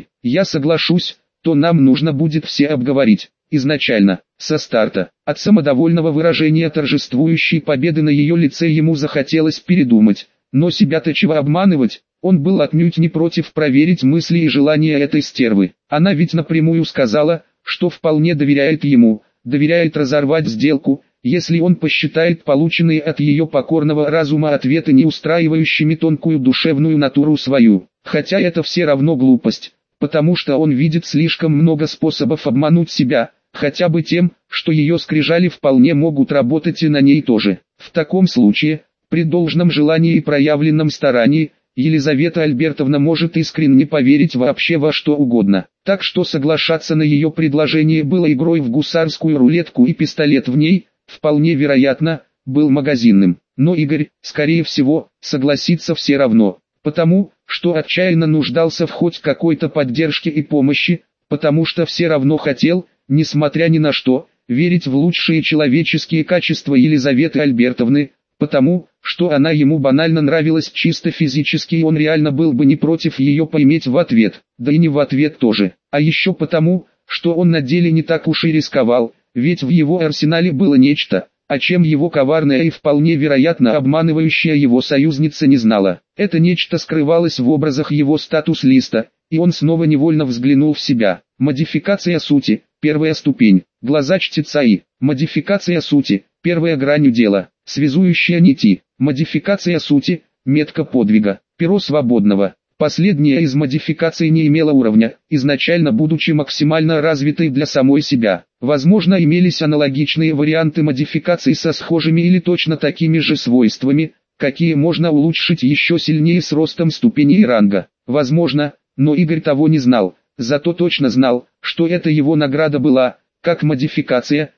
Speaker 1: я соглашусь, то нам нужно будет все обговорить. Изначально, со старта, от самодовольного выражения торжествующей победы на ее лице ему захотелось передумать, но себя-то чего обманывать, он был отнюдь не против проверить мысли и желания этой стервы. Она ведь напрямую сказала, что вполне доверяет ему, доверяет разорвать сделку, если он посчитает полученные от ее покорного разума ответы не устраивающими тонкую душевную натуру свою. Хотя это все равно глупость, потому что он видит слишком много способов обмануть себя, хотя бы тем, что ее скрижали вполне могут работать и на ней тоже. В таком случае, при должном желании и проявленном старании, Елизавета Альбертовна может искренне поверить вообще во что угодно. Так что соглашаться на ее предложение было игрой в гусарскую рулетку, и пистолет в ней, вполне вероятно, был магазинным. Но Игорь, скорее всего, согласится все равно, потому что отчаянно нуждался в хоть какой-то поддержке и помощи, потому что все равно хотел, несмотря ни на что, верить в лучшие человеческие качества Елизаветы Альбертовны, потому что она ему банально нравилась чисто физически, и он реально был бы не против ее поиметь в ответ, да и не в ответ тоже. А еще потому, что он на деле не так уж и рисковал, ведь в его арсенале было нечто, о чем его коварная и вполне вероятно обманывающая его союзница не знала. Это нечто скрывалось в образах его статус-листа, и он снова невольно взглянул в себя. Модификация сути, первая ступень, глаза чтеца и модификация сути, первая грань дела, связующая нити, модификация сути, метка подвига, перо свободного. Последняя из модификаций не имела уровня, изначально будучи максимально развитой для самой себя. Возможно, имелись аналогичные варианты модификаций со схожими или точно такими же свойствами, какие можно улучшить еще сильнее с ростом ступени и ранга. Возможно, но Игорь того не знал, зато точно знал, что это его награда была, как модификация,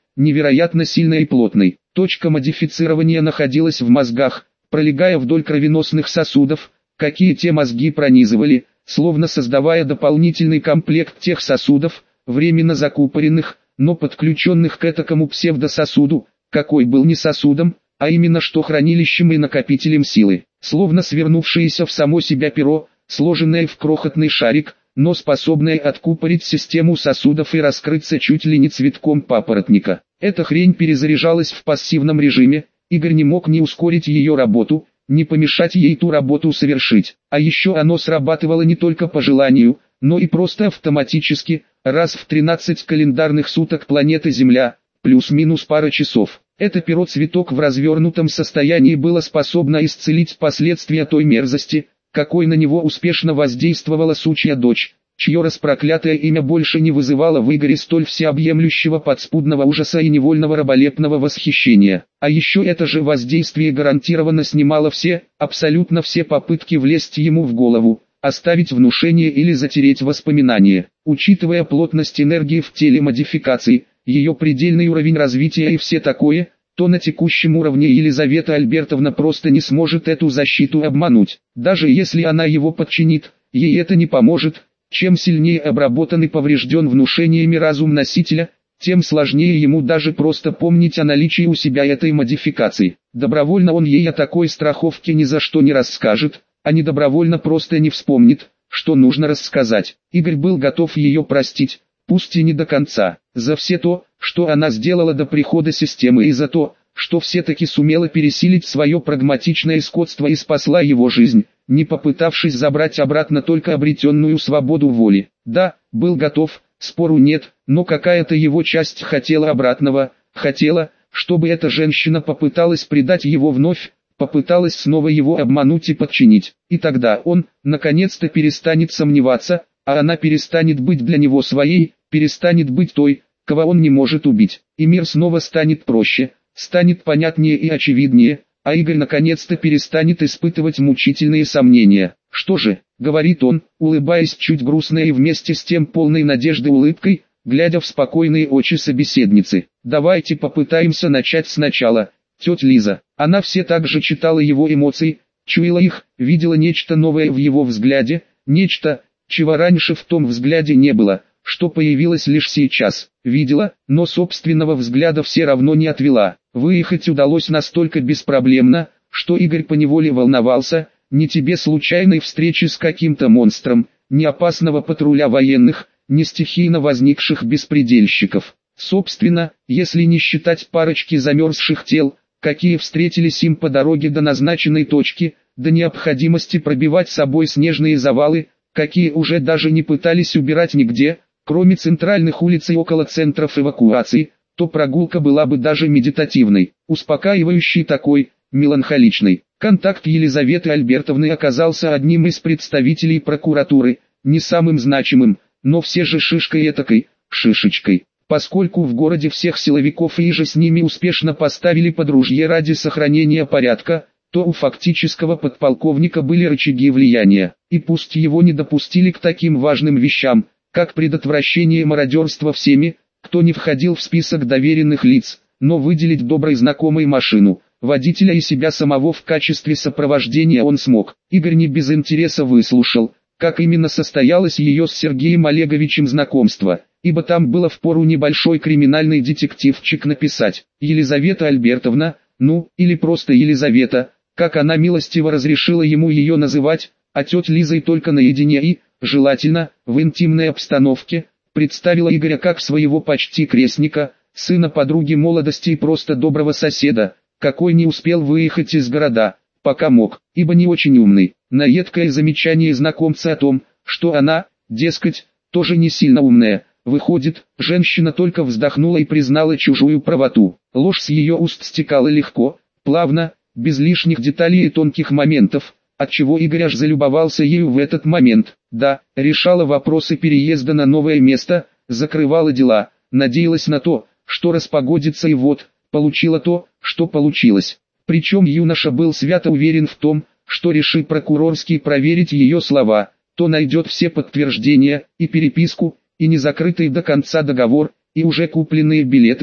Speaker 1: невероятно сильной и плотной. Точка модифицирования находилась в мозгах, пролегая вдоль кровеносных сосудов, какие те мозги пронизывали, словно создавая дополнительный комплект тех сосудов, временно закупоренных, но подключенных к этакому псевдососуду, какой был не сосудом, а именно что хранилищем и накопителем силы, словно свернувшееся в само себя перо, сложенное в крохотный шарик, но способное откупорить систему сосудов и раскрыться чуть ли не цветком папоротника. Эта хрень перезаряжалась в пассивном режиме, Игорь не мог ни ускорить ее работу, ни помешать ей ту работу совершить. А еще оно срабатывало не только по желанию, но и просто автоматически, раз в 13 календарных суток планеты Земля, плюс-минус пара часов. Это перо-цветок в развернутом состоянии было способно исцелить последствия той мерзости, какой на него успешно воздействовала сучья дочь, чье распроклятое имя больше не вызывало в Игоре столь всеобъемлющего подспудного ужаса и невольного раболепного восхищения. А еще это же воздействие гарантированно снимало все, абсолютно все попытки влезть ему в голову, оставить внушение или затереть воспоминания. Учитывая плотность энергии в теле модификации, ее предельный уровень развития и все такое, то на текущем уровне Елизавета Альбертовна просто не сможет эту защиту обмануть. Даже если она его подчинит, ей это не поможет. Чем сильнее обработан и поврежден внушениями разум носителя, тем сложнее ему даже просто помнить о наличии у себя этой модификации. Добровольно он ей о такой страховке ни за что не расскажет, а недобровольно просто не вспомнит, что нужно рассказать. Игорь был готов ее простить, пусть и не до конца, за все то, что она сделала до прихода системы и за то, что все-таки сумела пересилить свое прагматичное скотство и спасла его жизнь, не попытавшись забрать обратно только обретенную свободу воли. Да, был готов, спору нет, но какая-то его часть хотела обратного, хотела, чтобы эта женщина попыталась предать его вновь, попыталась снова его обмануть и подчинить. И тогда он, наконец-то перестанет сомневаться, а она перестанет быть для него своей, перестанет быть той, кого он не может убить. И мир снова станет проще, станет понятнее и очевиднее, а Игорь наконец-то перестанет испытывать мучительные сомнения. «Что же», — говорит он, улыбаясь чуть грустной и вместе с тем полной надежды улыбкой, глядя в спокойные очи собеседницы. «Давайте попытаемся начать сначала, тетя Лиза». Она все так же читала его эмоции, чуяла их, видела нечто новое в его взгляде, нечто, чего раньше в том взгляде не было, что появилось лишь сейчас. Видела, но собственного взгляда все равно не отвела. Выехать удалось настолько беспроблемно, что Игорь поневоле волновался, не тебе случайной встречи с каким-то монстром, не опасного патруля военных, не стихийно возникших беспредельщиков. Собственно, если не считать парочки замерзших тел, какие встретились им по дороге до назначенной точки, до необходимости пробивать собой снежные завалы, какие уже даже не пытались убирать нигде, кроме центральных улиц и около центров эвакуации, то прогулка была бы даже медитативной, успокаивающей такой, меланхоличной. Контакт Елизаветы Альбертовны оказался одним из представителей прокуратуры, не самым значимым, но все же шишкой этакой, шишечкой. Поскольку в городе всех силовиков и же с ними успешно поставили под ружье ради сохранения порядка, то у фактического подполковника были рычаги влияния, и пусть его не допустили к таким важным вещам, как предотвращение мародерства всеми, кто не входил в список доверенных лиц, но выделить доброй знакомой машину, водителя и себя самого в качестве сопровождения он смог. Игорь не без интереса выслушал, как именно состоялось ее с Сергеем Олеговичем знакомство, ибо там было впору небольшой криминальный детективчик написать. Елизавета Альбертовна, ну, или просто Елизавета, как она милостиво разрешила ему ее называть, а тетя Лизой только наедине и, желательно, в интимной обстановке, представила Игоря как своего почти крестника, сына подруги молодости и просто доброго соседа, какой не успел выехать из города, пока мог, ибо не очень умный. На едкое замечание знакомца о том, что она, дескать, тоже не сильно умная, выходит, женщина только вздохнула и признала чужую правоту. Ложь с ее уст стекала легко, плавно, без лишних деталей и тонких моментов, отчего Игорь аж залюбовался ею в этот момент. Да, решала вопросы переезда на новое место, закрывала дела, надеялась на то, что распогодится, и вот, получила то, что получилось. Причем юноша был свято уверен в том, что решит прокурорский проверить ее слова, то найдет все подтверждения, и переписку, и незакрытый до конца договор, и уже купленные билеты,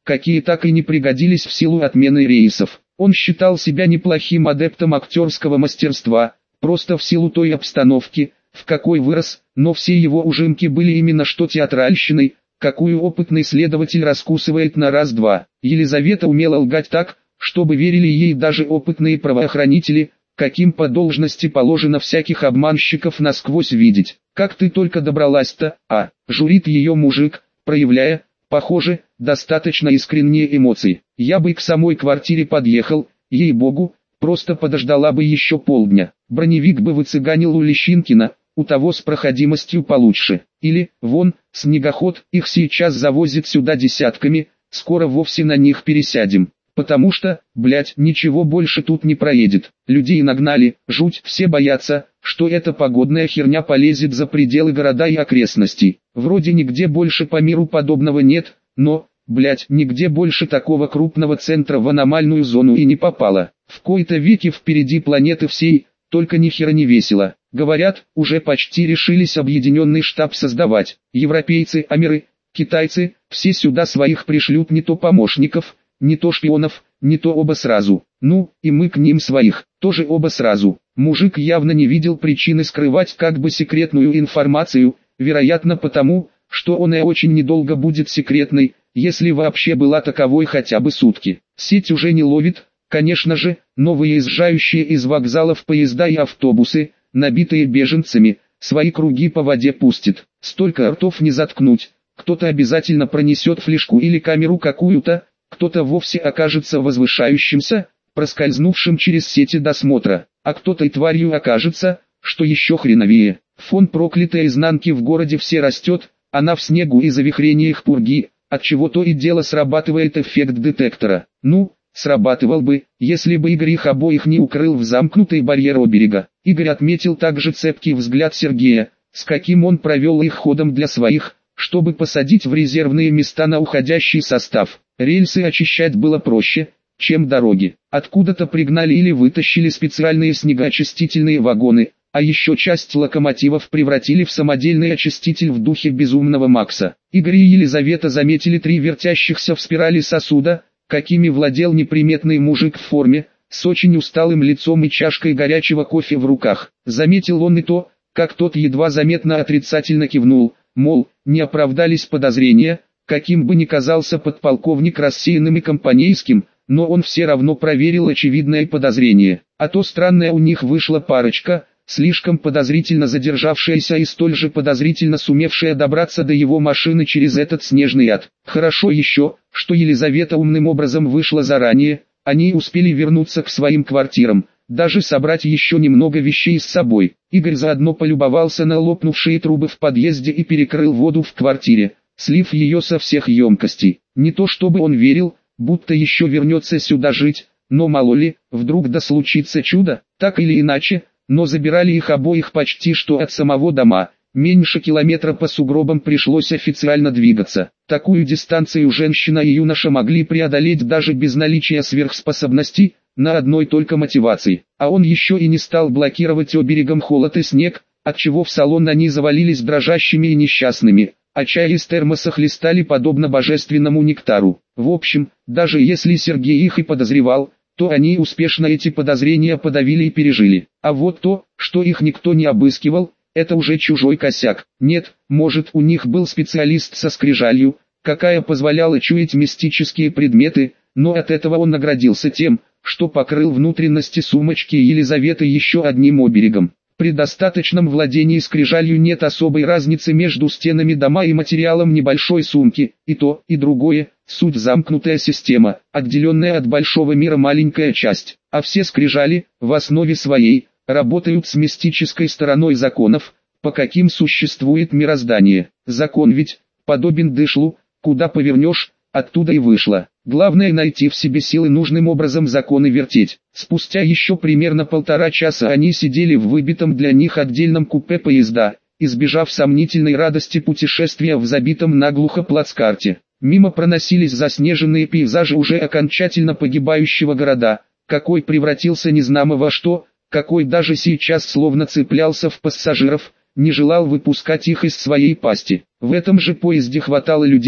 Speaker 1: какие так и не пригодились в силу отмены рейсов. Он считал себя неплохим адептом актерского мастерства, просто в силу той обстановки, в какой вырос, но все его ужимки были именно что театральщиной, какую опытный следователь раскусывает на раз-два. Елизавета умела лгать так, чтобы верили ей даже опытные правоохранители, каким по должности положено всяких обманщиков насквозь видеть. «Как ты только добралась-то, а?» – журит ее мужик, проявляя, похоже, достаточно искренние эмоции. «Я бы к самой квартире подъехал, ей-богу, просто подождала бы еще полдня. Броневик бы выцыганил у Лещинкина, у того с проходимостью получше. Или, вон, снегоход, их сейчас завозят сюда десятками, скоро вовсе на них пересядем. Потому что, блять, ничего больше тут не проедет. Людей нагнали, жуть, все боятся, что эта погодная херня полезет за пределы города и окрестностей. Вроде нигде больше по миру подобного нет, но, блять, нигде больше такого крупного центра в аномальную зону и не попало. В кои-то веки впереди планеты всей, только ни хера не весело. Говорят, уже почти решились объединенный штаб создавать. Европейцы, амеры, китайцы, все сюда своих пришлют не то помощников, не то шпионов, не то оба сразу. Ну, и мы к ним своих, тоже оба сразу. Мужик явно не видел причины скрывать как бы секретную информацию, вероятно потому, что она очень недолго будет секретной, если вообще была таковой хотя бы сутки. Сеть уже не ловит, конечно же, но выезжающие из вокзалов поезда и автобусы, набитые беженцами, свои круги по воде пустит. Столько ртов не заткнуть, кто-то обязательно пронесет флешку или камеру какую-то, кто-то вовсе окажется возвышающимся, проскользнувшим через сети досмотра, а кто-то и тварью окажется, что еще хреновее. Фон проклятой изнанки в городе все растет, она в снегу и завихрениях пурги, отчего то и дело срабатывает эффект детектора. Ну, срабатывал бы, если бы Игорь их обоих не укрыл в замкнутый барьер у берега. Игорь отметил также цепкий взгляд Сергея, с каким он провел их ходом для своих, чтобы посадить в резервные места на уходящий состав. Рельсы очищать было проще, чем дороги. Откуда-то пригнали или вытащили специальные снегоочистительные вагоны, а еще часть локомотивов превратили в самодельный очиститель в духе безумного Макса. Игорь и Елизавета заметили 3 вертящихся в спирали сосуда, какими владел неприметный мужик в форме, с очень усталым лицом и чашкой горячего кофе в руках. Заметил он и то, как тот едва заметно отрицательно кивнул, мол, не оправдались подозрения, каким бы ни казался подполковник рассеянным и компанейским, но он все равно проверил очевидное подозрение. А то странная у них вышла парочка, слишком подозрительно задержавшаяся и столь же подозрительно сумевшая добраться до его машины через этот снежный ад. Хорошо еще, что Елизавета умным образом вышла заранее, они успели вернуться к своим квартирам, даже собрать еще немного вещей с собой. Игорь заодно полюбовался на лопнувшие трубы в подъезде и перекрыл воду в квартире, слив ее со всех емкостей. Не то чтобы он верил, будто еще вернется сюда жить, но мало ли, вдруг да случится чудо, так или иначе, но забирали их обоих почти что от самого дома. Меньше километра по сугробам пришлось официально двигаться. Такую дистанцию женщина и юноша могли преодолеть даже без наличия сверхспособностей, на одной только мотивации. А он еще и не стал блокировать оберегом холод и снег, отчего в салон они завалились дрожащими и несчастными, а чай из термоса хлестали подобно божественному нектару. В общем, даже если Сергей их и подозревал, то они успешно эти подозрения подавили и пережили. А вот то, что их никто не обыскивал, это уже чужой косяк. Нет, может у них был специалист со скрижалью, какая позволяла чуять мистические предметы, но от этого он наградился тем, что покрыл внутренности сумочки Елизаветы еще одним оберегом. При достаточном владении скрижалью нет особой разницы между стенами дома и материалом небольшой сумки, и то, и другое, суть замкнутая система, отделенная от большого мира маленькая часть, а все скрижали, в основе своей, работают с мистической стороной законов, по каким существует мироздание. Закон ведь, подобен дышлу, куда повернешь, оттуда и вышло. Главное найти в себе силы нужным образом законы вертеть. Спустя еще примерно 1,5 часа они сидели в выбитом для них отдельном купе поезда, избежав сомнительной радости путешествия в забитом наглухо плацкарте. Мимо проносились заснеженные пейзажи уже окончательно погибающего города, какой превратился незнамо во что, какой даже сейчас словно цеплялся в пассажиров, не желал выпускать их из своей пасти. В этом же поезде хватало людей,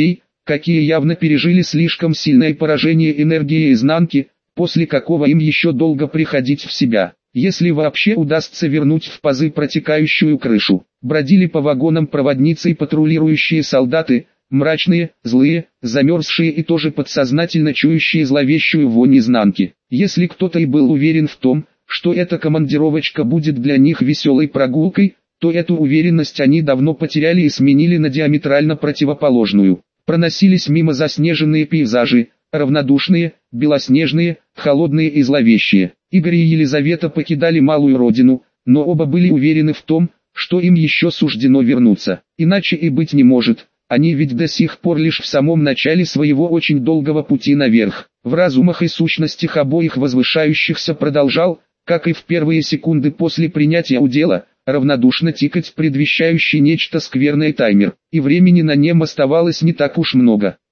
Speaker 1: какие явно пережили слишком сильное поражение энергии изнанки, после какого им еще долго приходить в себя, если вообще удастся вернуть в пазы протекающую крышу. Бродили по вагонам проводницы и патрулирующие солдаты, мрачные, злые, замерзшие и тоже подсознательно чующие зловещую вонь изнанки. Если кто-то и был уверен в том, что эта командировочка будет для них веселой прогулкой, то эту уверенность они давно потеряли и сменили на диаметрально противоположную. Проносились мимо заснеженные пейзажи, равнодушные, белоснежные, холодные и зловещие. Игорь и Елизавета покидали малую родину, но оба были уверены в том, что им еще суждено вернуться. Иначе и быть не может, они ведь до сих пор лишь в самом начале своего очень долгого пути наверх. В разумах и сущностях обоих возвышающихся продолжал, как и в первые секунды после принятия удела, равнодушно тикать предвещающий нечто скверное таймер, и времени на нем оставалось не так уж много.